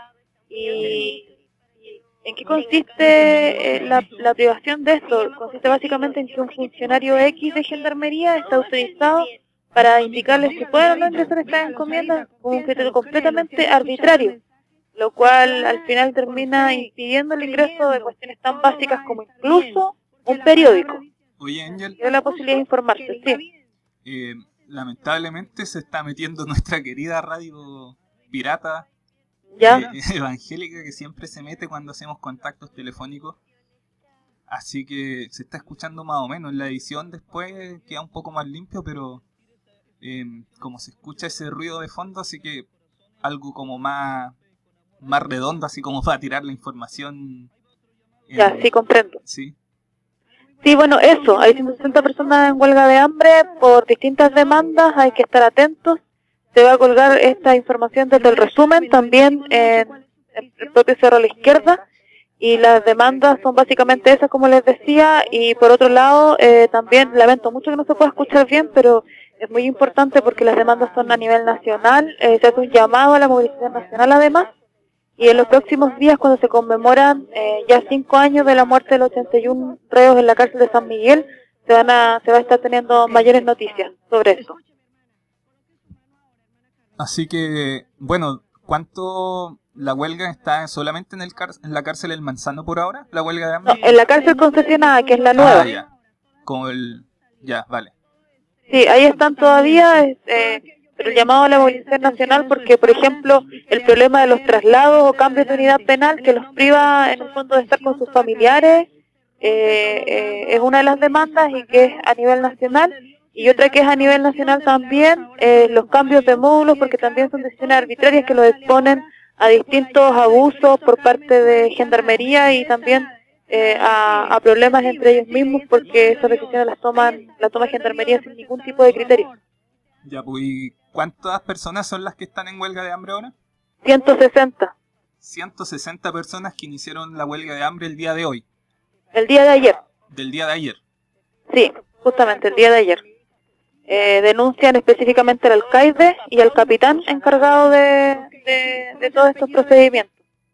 y ¿en qué consiste eh, la, la privación de esto? Consiste básicamente en que un funcionario X de gendarmería está autorizado para indicarles si pueden o no ingresar estas encomiendas con un criterio completamente arbitrario, lo cual al final termina impidiendo el ingreso de cuestiones tan básicas como incluso un periódico. Oye, Ángel, Tiene la posibilidad de informarse, sí. Eh, lamentablemente se está metiendo nuestra querida radio pirata, ¿Ya? Eh, evangélica, que siempre se mete cuando hacemos contactos telefónicos. Así que se está escuchando más o menos. En la edición después queda un poco más limpio, pero eh, como se escucha ese ruido de fondo, así que algo como más, más redondo, así como para tirar la información. En... Ya, sí, comprendo. Sí. Sí, bueno, eso. Hay ciento sesenta personas en huelga de hambre por distintas demandas. Hay que estar atentos. Se va a colgar esta información desde el resumen también en el propio Cerro a la Izquierda, y las demandas son básicamente esas, como les decía. Y por otro lado, eh, también lamento mucho que no se pueda escuchar bien, pero es muy importante porque las demandas son a nivel nacional. Eh, se hace un llamado a la movilización nacional además, y en los próximos días, cuando se conmemoran eh, ya cinco años de la muerte de los ochenta y uno reos en la cárcel de San Miguel, se van a se va a estar teniendo mayores noticias sobre eso. Así que, bueno, ¿cuánto la huelga está solamente en el car en la cárcel El Manzano por ahora? ¿La huelga de hambre? No, en la cárcel concesionada, que es la nueva. Ah, ya. Como el... Ya, vale. Sí, ahí están todavía, eh, pero el llamado a la movilización nacional porque, por ejemplo, el problema de los traslados o cambios de unidad penal que los priva en el fondo de estar con sus familiares eh, eh, es una de las demandas, y que es a nivel nacional. Y otra que es a nivel nacional también, eh, los cambios de módulos, porque también son decisiones arbitrarias que los exponen a distintos abusos por parte de gendarmería y también eh, a, a problemas entre ellos mismos, porque esas decisiones las toman la toma gendarmería sin ningún tipo de criterio. Ya, pues, ¿y cuántas personas son las que están en huelga de hambre ahora? ciento sesenta. ciento sesenta personas que iniciaron la huelga de hambre el día de hoy. El día de ayer. Del día de ayer. Sí, justamente el día de ayer. Eh, denuncian específicamente al alcaide y al capitán encargado de, de, de todos estos procedimientos.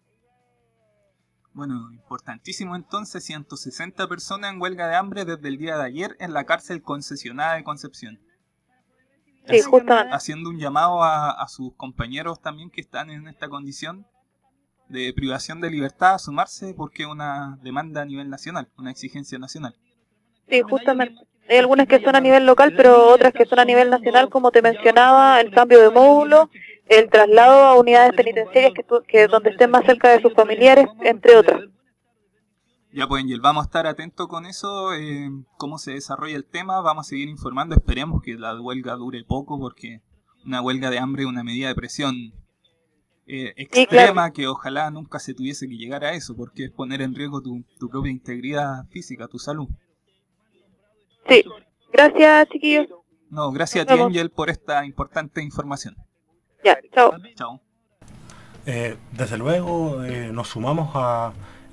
Bueno, importantísimo entonces, ciento sesenta personas en huelga de hambre desde el día de ayer en la cárcel concesionada de Concepción. Sí, justamente. Haciendo un llamado a, a sus compañeros también que están en esta condición de privación de libertad a sumarse, porque es una demanda a nivel nacional, una exigencia nacional. Sí, justamente. Hay algunas que son a nivel local, pero otras que son a nivel nacional, como te mencionaba, el cambio de módulo, el traslado a unidades penitenciarias que, tu, que donde estén más cerca de sus familiares, entre otras. Ya pues, Angel, vamos a estar atentos con eso, eh, cómo se desarrolla el tema, vamos a seguir informando, esperemos que la huelga dure poco, porque una huelga de hambre es una medida de presión eh, extrema, sí, claro, que ojalá nunca se tuviese que llegar a eso, porque es poner en riesgo tu, tu propia integridad física, tu salud. Sí, gracias, chiquillos. No, gracias a ti, Angel, por esta importante información. Ya, chao. Chao. Eh, desde luego, eh, nos sumamos a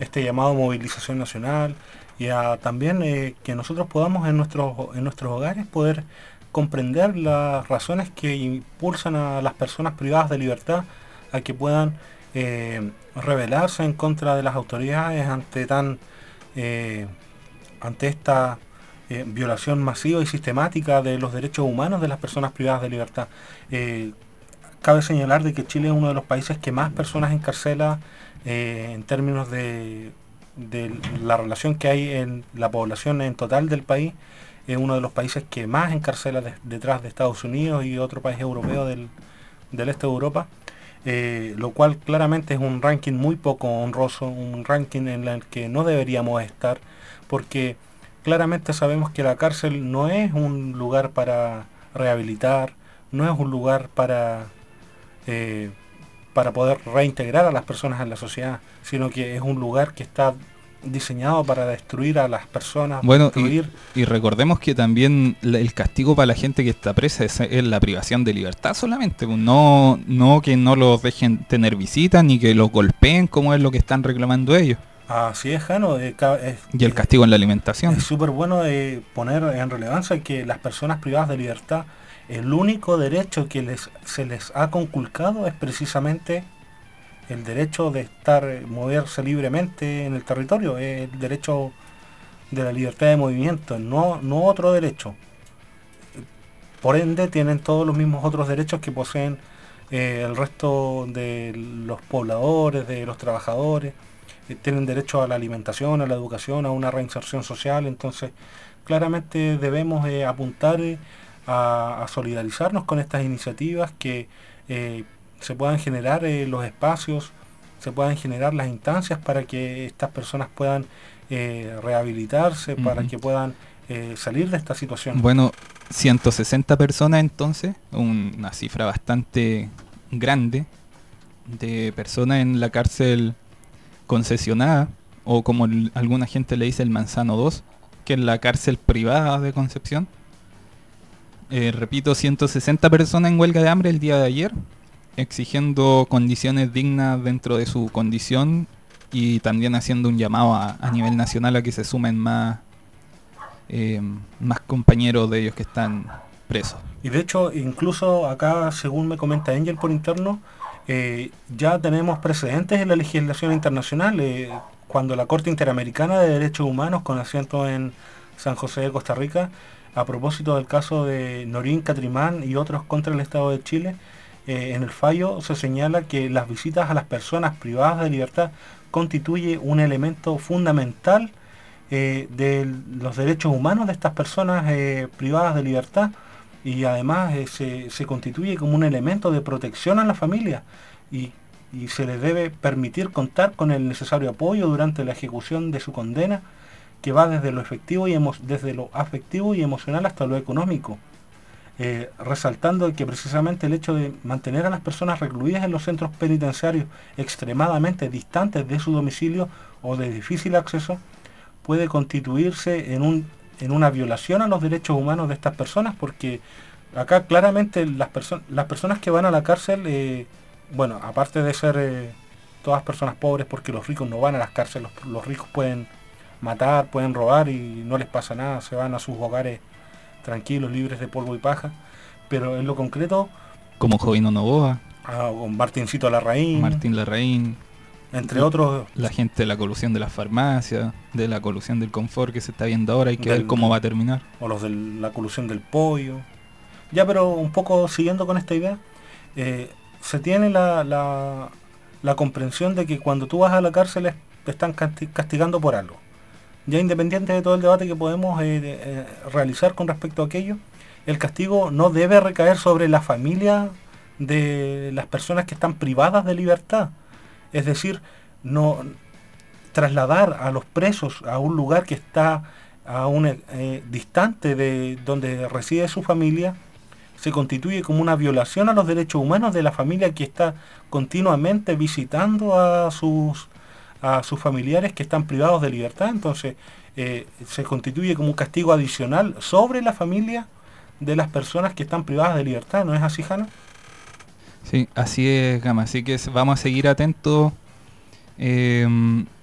este llamado a movilización nacional y a también eh, que nosotros podamos en nuestros, en nuestros hogares poder comprender las razones que impulsan a las personas privadas de libertad a que puedan eh, rebelarse en contra de las autoridades ante tan eh, ante esta eh, violación masiva y sistemática de los derechos humanos de las personas privadas de libertad. Eh, cabe señalar de que Chile es uno de los países que más personas encarcela eh, en términos de, de la relación que hay en la población en total del país. Es uno de los países que más encarcela de, detrás de Estados Unidos y otro país europeo del, del este de Europa, eh, lo cual claramente es un ranking muy poco honroso, un ranking en el que no deberíamos estar, porque claramente sabemos que la cárcel no es un lugar para rehabilitar, no es un lugar para, eh, para poder reintegrar a las personas en la sociedad, sino que es un lugar que está diseñado para destruir a las personas. Bueno, destruir... y, y recordemos que también la, el castigo para la gente que está presa es, es la privación de libertad solamente, pues no, no que no los dejen tener visitas ni que los golpeen como es lo que están reclamando ellos. Así es, Jano. Eh, es, y el castigo en la alimentación. Es súper bueno eh, poner en relevancia que las personas privadas de libertad, el único derecho que les se les ha conculcado es precisamente el derecho de estar, moverse libremente en el territorio, es el derecho de la libertad de movimiento, no, no otro derecho. Por ende, tienen todos los mismos otros derechos que poseen eh, el resto de los pobladores, de los trabajadores. Eh, tienen derecho a la alimentación, a la educación, a una reinserción social. Entonces, claramente debemos eh, apuntar eh, a, a solidarizarnos con estas iniciativas que eh, se puedan generar eh, los espacios, se puedan generar las instancias para que estas personas puedan eh, rehabilitarse, uh-huh. para que puedan eh, salir de esta situación. Bueno, ciento sesenta personas entonces, una cifra bastante grande de personas en la cárcel concesionada, o como el, alguna gente le dice el Manzano dos, que es la cárcel privada de Concepción. Eh, repito, ciento sesenta personas en huelga de hambre el día de ayer, exigiendo condiciones dignas dentro de su condición y también haciendo un llamado a, a nivel nacional a que se sumen más, eh, más compañeros de ellos que están presos. Y de hecho, incluso acá, según me comenta Angel por interno, eh, ya tenemos precedentes en la legislación internacional, eh, cuando la Corte Interamericana de Derechos Humanos, con asiento en San José de Costa Rica, a propósito del caso de Norín Catrimán y otros contra el Estado de Chile, Eh, en el fallo se señala que las visitas a las personas privadas de libertad constituye un elemento fundamental eh, de los derechos humanos de estas personas eh, privadas de libertad, y además eh, se, se constituye como un elemento de protección a la familia y, y se les debe permitir contar con el necesario apoyo durante la ejecución de su condena, que va desde lo efectivo y emo- desde lo afectivo y emocional hasta lo económico. Eh, resaltando que precisamente el hecho de mantener a las personas recluidas en los centros penitenciarios extremadamente distantes de su domicilio o de difícil acceso puede constituirse en, un, en una violación a los derechos humanos de estas personas, porque acá claramente las, perso- las personas que van a la cárcel, eh, bueno, aparte de ser eh, todas personas pobres, porque los ricos no van a las cárceles, los, los ricos pueden matar, pueden robar y no les pasa nada, se van a sus hogares tranquilos, libres de polvo y paja, pero en lo concreto, como Jovino Novoa, ah, con Martincito Larraín, Martín Larraín, entre otros, la gente de la colusión de las farmacias, de la colusión del confort que se está viendo ahora, hay que del, ver cómo va a terminar, o los de la colusión del pollo. Ya, pero un poco siguiendo con esta idea, eh, se tiene la, la, la comprensión de que cuando tú vas a la cárcel te están castigando por algo. Ya independiente de todo el debate que podemos eh, de, eh, realizar con respecto a aquello, el castigo no debe recaer sobre la familia de las personas que están privadas de libertad. Es decir, no trasladar a los presos a un lugar que está a un, eh, distante de donde reside su familia, se constituye como una violación a los derechos humanos de la familia que está continuamente visitando a sus a sus familiares que están privados de libertad. Entonces eh, se constituye como un castigo adicional sobre la familia de las personas que están privadas de libertad. ¿No es así, Jano? Sí, así es, Gama. Así que vamos a seguir atentos eh,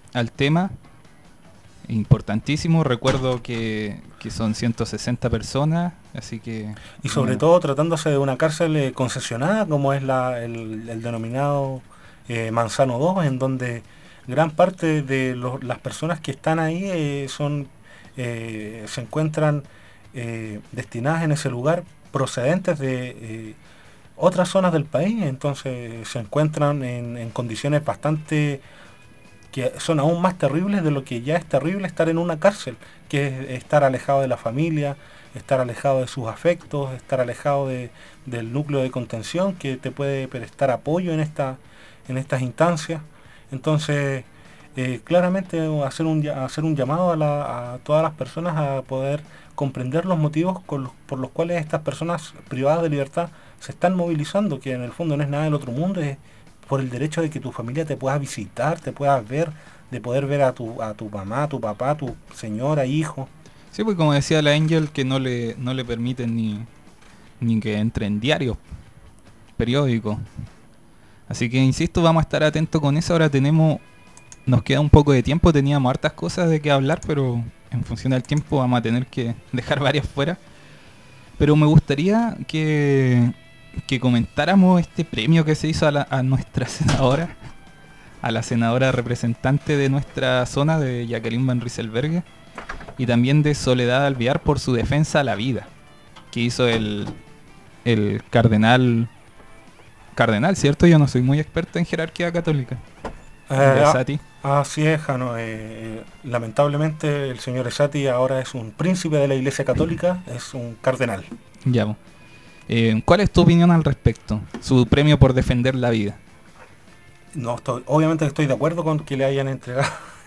al tema. Importantísimo, recuerdo que, que son ciento sesenta personas, así que... Y sobre bueno, todo tratándose de una cárcel eh, concesionada, como es la, el, el denominado eh, Manzano dos, en donde gran parte de los- las personas que están ahí eh, son eh, se encuentran eh, destinadas en ese lugar procedentes de eh, otras zonas del país, entonces se encuentran en, en condiciones bastante que son aún más terribles de lo que ya es terrible estar en una cárcel, que es estar alejado de la familia, estar alejado de sus afectos, estar alejado de, del núcleo de contención que te puede prestar apoyo en esta en estas instancias. Entonces, eh, claramente hacer un, lla- hacer un llamado a, la- a todas las personas a poder comprender los motivos con los- por los cuales estas personas privadas de libertad se están movilizando, que en el fondo no es nada del otro mundo, es por el derecho de que tu familia te pueda visitar, te pueda ver, de poder ver a tu, a tu mamá, a tu papá, a tu señora, hijo. sí, pues como decía la Angel, que no le, no le permiten ni, ni que entre en diarios, periódicos. Así que insisto, vamos a estar atentos con eso. Ahora tenemos, nos queda un poco de tiempo, teníamos hartas cosas de qué hablar, pero en función del tiempo vamos a tener que dejar varias fuera. Pero me gustaría que, que comentáramos este premio que se hizo a, la- a nuestra senadora, a la senadora representante de nuestra zona, de Jacqueline Van Rieselberghe, y también de Soledad Alvear por su defensa a la vida, que hizo el, el cardenal, cardenal, ¿cierto? Yo no soy muy experto en jerarquía católica. Eh, Esati. ah, así es, Jano. eh, eh, lamentablemente el señor Esati ahora es un príncipe de la Iglesia Católica, es un cardenal. Ya, po. Eh, ¿Cuál es tu opinión al respecto? Su premio por defender la vida. No estoy, obviamente estoy de acuerdo con que le hayan entregado.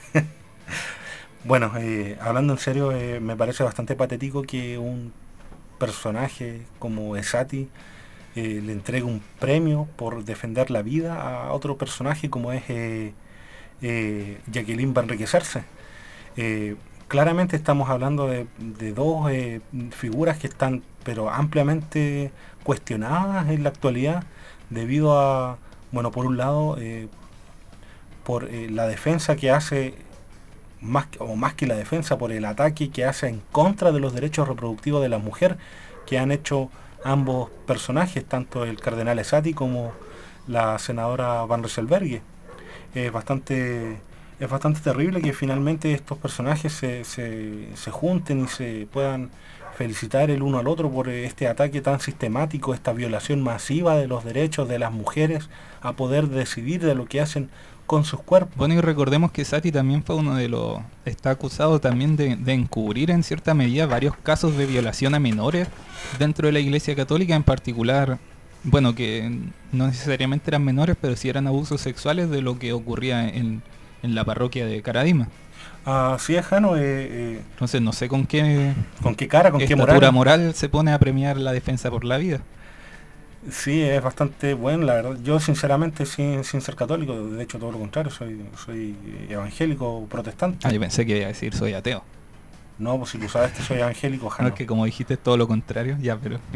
Bueno, eh, hablando en serio, eh, me parece bastante patético que un personaje como Esati eh, le entregue un premio por defender la vida a otro personaje como es eh, eh, Jacqueline Van Rieselberghe. Eh, claramente estamos hablando de, de dos eh, figuras que están pero ampliamente cuestionadas en la actualidad debido a, bueno, por un lado, eh, por eh, la defensa que hace, más que- o más que la defensa, por el ataque que hace en contra de los derechos reproductivos de la mujer que han hecho ambos personajes, tanto el cardenal Esati como la senadora Van Rieselberghe. Es bastante es bastante terrible que finalmente estos personajes se, se, se junten y se puedan felicitar el uno al otro por este ataque tan sistemático, esta violación masiva de los derechos de las mujeres a poder decidir de lo que hacen con sus cuerpos. Bueno, y recordemos que Sati también fue uno de los... Está acusado también de, de encubrir en cierta medida varios casos de violación a menores dentro de la Iglesia Católica, en particular, bueno, que no necesariamente eran menores, pero sí eran abusos sexuales de lo que ocurría en, en la parroquia de Caradima. Así es, Jano. Eh, eh, Entonces no sé con qué, ¿Con qué cara, con qué estatura moral? moral se pone a premiar la defensa por la vida. Sí, es bastante bueno, la verdad. Yo sinceramente, sin, sin ser católico, de hecho todo lo contrario, soy, soy evangélico protestante. Ah, yo pensé que iba a decir soy ateo. No, pues si tú sabes que soy evangélico, No, Jano. es que como dijiste todo lo contrario, ya, pero... en fin.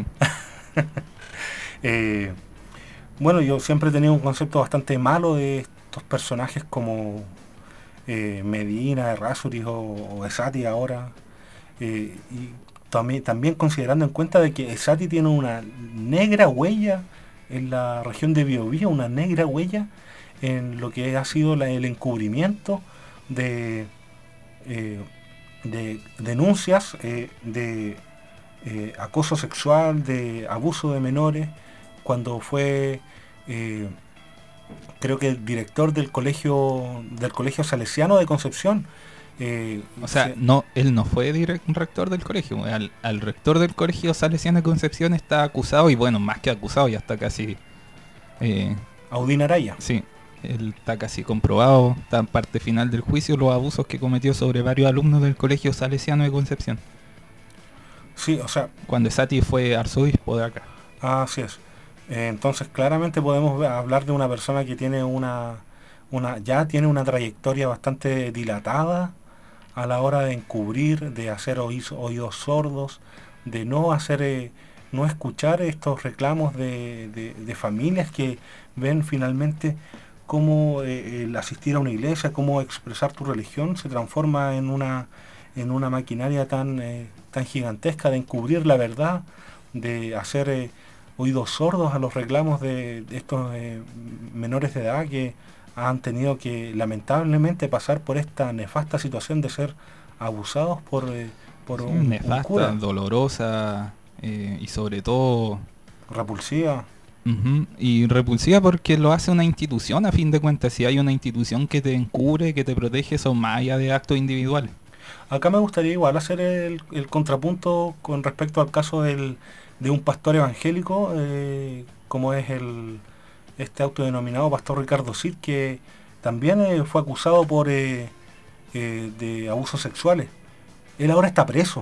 Eh, bueno, yo siempre he tenido un concepto bastante malo de estos personajes como eh, Medina, Errázuriz o, o Esati ahora. Eh, y también, también considerando en cuenta de que Esati tiene una negra huella en la región de Biobío, una negra huella en lo que ha sido la- el encubrimiento de, eh, de denuncias eh, de eh, acoso sexual, de abuso de menores, cuando fue eh, creo que el director del colegio del colegio salesiano de Concepción. eh, O sea, se- no, él no fue direct- rector del colegio. Al, al rector del colegio Salesiano de Concepción está acusado, y bueno, más que acusado, ya está casi... Eh, Audín Araya. sí, él está casi comprobado, está en parte final del juicio, los abusos que cometió sobre varios alumnos del colegio Salesiano de Concepción, Sí, o sea, cuando Esati fue arzobispo de acá. así es. Eh, entonces claramente podemos ve- hablar de una persona que tiene una, una ya tiene una trayectoria bastante dilatada a la hora de encubrir, de hacer oídos, oídos sordos, de no hacer, eh, no escuchar estos reclamos de, de- de familias que ven finalmente cómo eh, el asistir a una iglesia, cómo expresar tu religión se transforma en una en una maquinaria tan eh, tan gigantesca de encubrir la verdad, de hacer eh, oídos sordos a los reclamos de, de estos eh, menores de edad que han tenido que lamentablemente pasar por esta nefasta situación de ser abusados por, eh, por Sí, un, un nefasta, cura. dolorosa eh, y sobre todo Repulsiva. Ujú, y repulsiva porque lo hace una institución a fin de cuentas. Si hay una institución que te encubre, que te protege, son más allá de actos individuales. Acá me gustaría igual hacer el, el contrapunto con respecto al caso del, de un pastor evangélico, eh, como es el este autodenominado pastor Ricardo Cid, que también eh, fue acusado por eh, eh, de abusos sexuales. Él ahora está preso.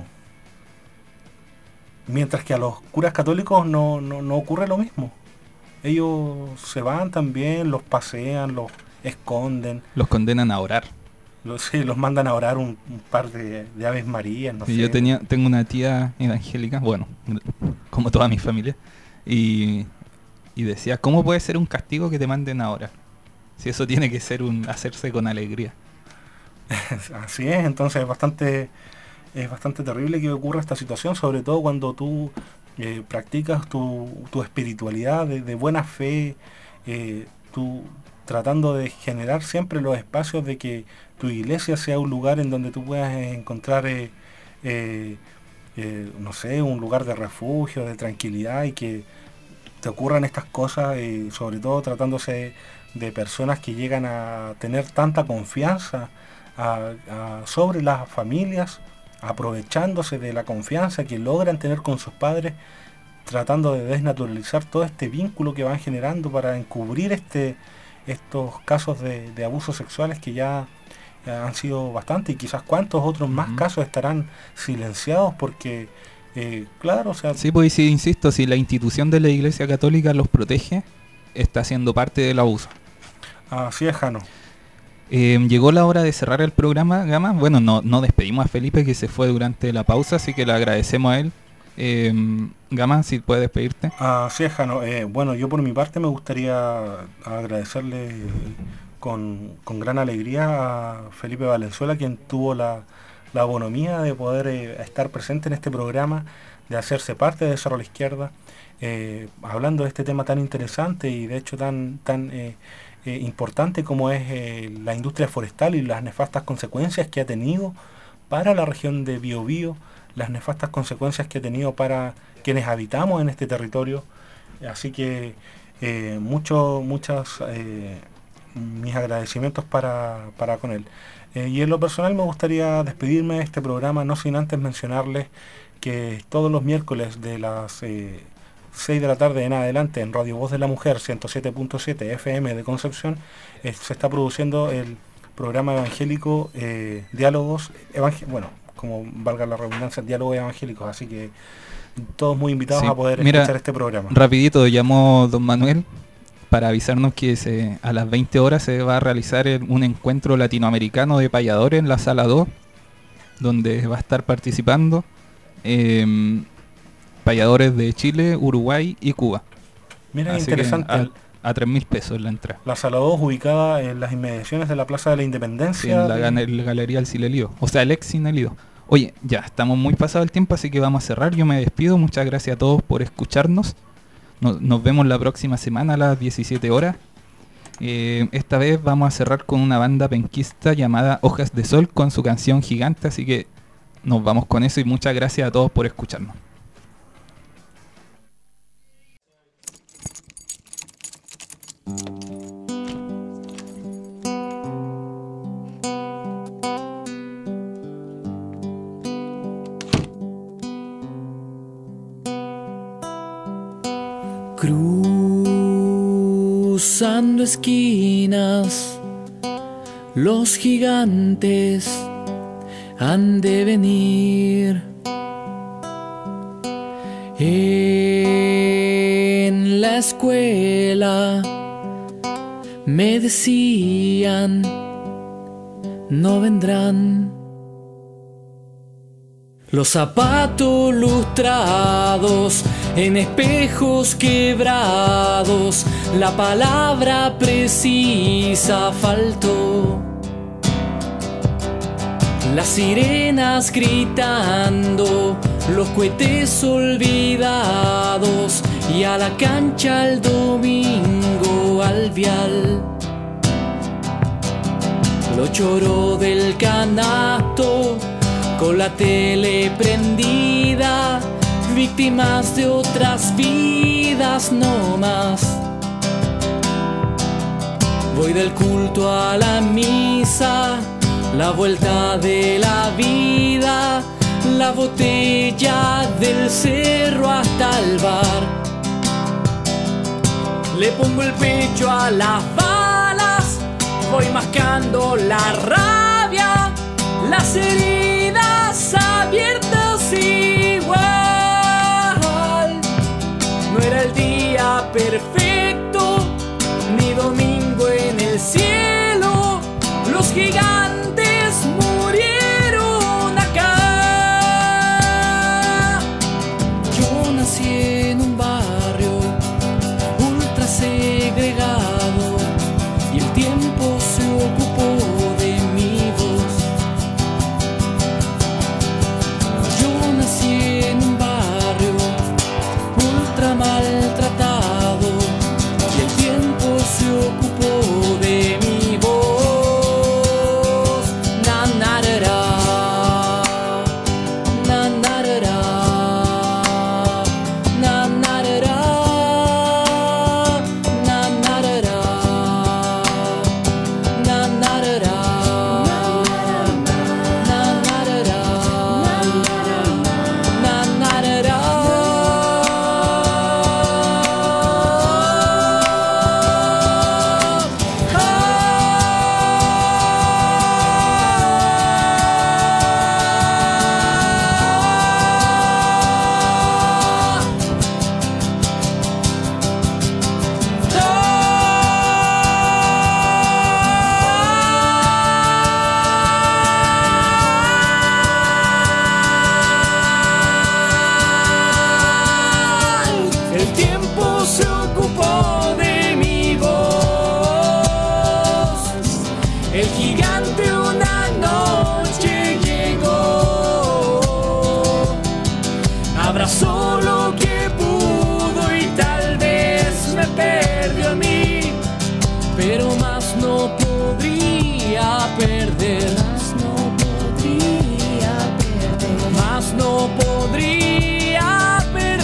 Mientras que a los curas católicos no, no, no ocurre lo mismo. Ellos se van también, los pasean, los esconden. Los condenan a orar. Los, sí, los mandan a orar un, un par de, de Aves Marías, no Sí, sé. yo tenía, tengo una tía evangélica, bueno, como toda mi familia, y, y decía, ¿cómo puede ser un castigo que te manden a orar? Si eso tiene que ser un hacerse con alegría. Así es, entonces es bastante, es bastante terrible que ocurra esta situación, sobre todo cuando tú eh, practicas tu, tu espiritualidad de, de buena fe, eh, tú tratando de generar siempre los espacios de que tu iglesia sea un lugar en donde tú puedas encontrar, eh, eh, eh, no sé, un lugar de refugio, de tranquilidad, y que te ocurran estas cosas, eh, sobre todo tratándose de personas que llegan a tener tanta confianza a, a, sobre las familias, aprovechándose de la confianza que logran tener con sus padres, tratando de desnaturalizar todo este vínculo que van generando para encubrir este estos casos de, de abusos sexuales que ya, ya han sido bastante, y quizás cuántos otros más Ujú. casos estarán silenciados porque, eh, claro, o sea... Sí, pues sí, insisto, si la institución de la Iglesia Católica los protege, está siendo parte del abuso. Así es, Jano. Eh, llegó la hora de cerrar el programa, Gama. Bueno, no, no despedimos a Felipe, que se fue durante la pausa, así que le agradecemos a él. Eh, Gama, si puedes despedirte. Así es, Jano. Eh, bueno, yo por mi parte me gustaría agradecerle con, con gran alegría a Felipe Valenzuela, quien tuvo la, la bonomía de poder eh, estar presente en este programa, de hacerse parte de Cerro a la Izquierda, eh, hablando de este tema tan interesante y de hecho tan, tan eh, eh, importante como es eh, la industria forestal y las nefastas consecuencias que ha tenido para la región de Biobío, las nefastas consecuencias que ha tenido para quienes habitamos en este territorio. Así que eh, mucho, muchas eh, mis agradecimientos para, para con él. Eh, y en lo personal me gustaría despedirme de este programa, no sin antes mencionarles que todos los miércoles de las eh, seis de la tarde en adelante en Radio Voz de la Mujer ciento siete punto siete F M de Concepción eh, se está produciendo el programa evangélico eh, Diálogos, evangel bueno, como valga la redundancia, Diálogos Evangélicos, así que todos muy invitados Sí, a poder mira, escuchar este programa. Rapidito, llamó don Manuel para avisarnos que se, a las veinte horas se va a realizar el- un encuentro latinoamericano de payadores en la sala dos, donde va a estar participando eh, payadores de Chile, Uruguay y Cuba. Mira, Así interesante. que a, a tres mil pesos la entrada. La sala dos ubicada en las inmediaciones de la Plaza de la Sí, Independencia. en la, de- gana- la galería del Cine Lido. O sea, el ex Cine Lido. Oye, ya, estamos muy pasado el tiempo, así que vamos a cerrar. Yo me despido. Muchas gracias a todos por escucharnos. Nos, nos vemos la próxima semana a las diecisiete horas. Eh, esta vez vamos a cerrar con una banda penquista llamada Hojas de Sol con su canción Gigante, así que nos vamos con eso y muchas gracias a todos por escucharnos. Cruzando esquinas, los gigantes han de venir. En la escuela me decían, no vendrán. Los zapatos lustrados en espejos quebrados, la palabra precisa faltó. Las sirenas gritando, los cohetes olvidados, y a la cancha el domingo al vial. Lo choró del canasto, con la tele prendida, víctimas de otras vidas no más. Voy del culto a la misa, la vuelta de la vida, la botella del cerro hasta el bar. Le pongo el pecho a las balas, voy mascando la rabia, las heridas abiertas igual. No era el día perfecto, ni domingo en el cielo, los gigantes murieron acá. Yo nací en un barrio ultra segregado, y el tiempo se ocupó de mi voz. Yo nací en un barrio ultra maltratado, y el tiempo se ocupó de mi voz. Na na ra ra, na na ra ra, na na ra ra, na na ra ra, na na ra ra, na na ra ra, na na ra ra. El tiempo se ocupó de mi voz. El gigante una noche llegó, abrazó lo que pudo y tal vez me perdió a mí, pero más no podría perder. Más no podría perder. Más no podría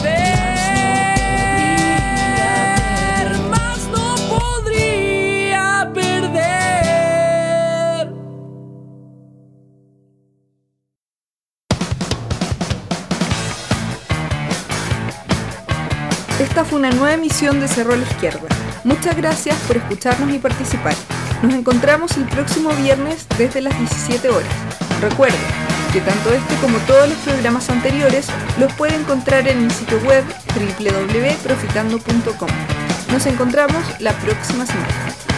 perder. Más no podría perder. Esta fue una nueva emisión de Cerro a la Izquierda. Muchas gracias por escucharnos y participar. Nos encontramos el próximo viernes desde las diecisiete horas. Recuerden que tanto este como todos los programas anteriores los puede encontrar en mi sitio web doble u doble u doble u punto profitando punto com. Nos encontramos la próxima semana.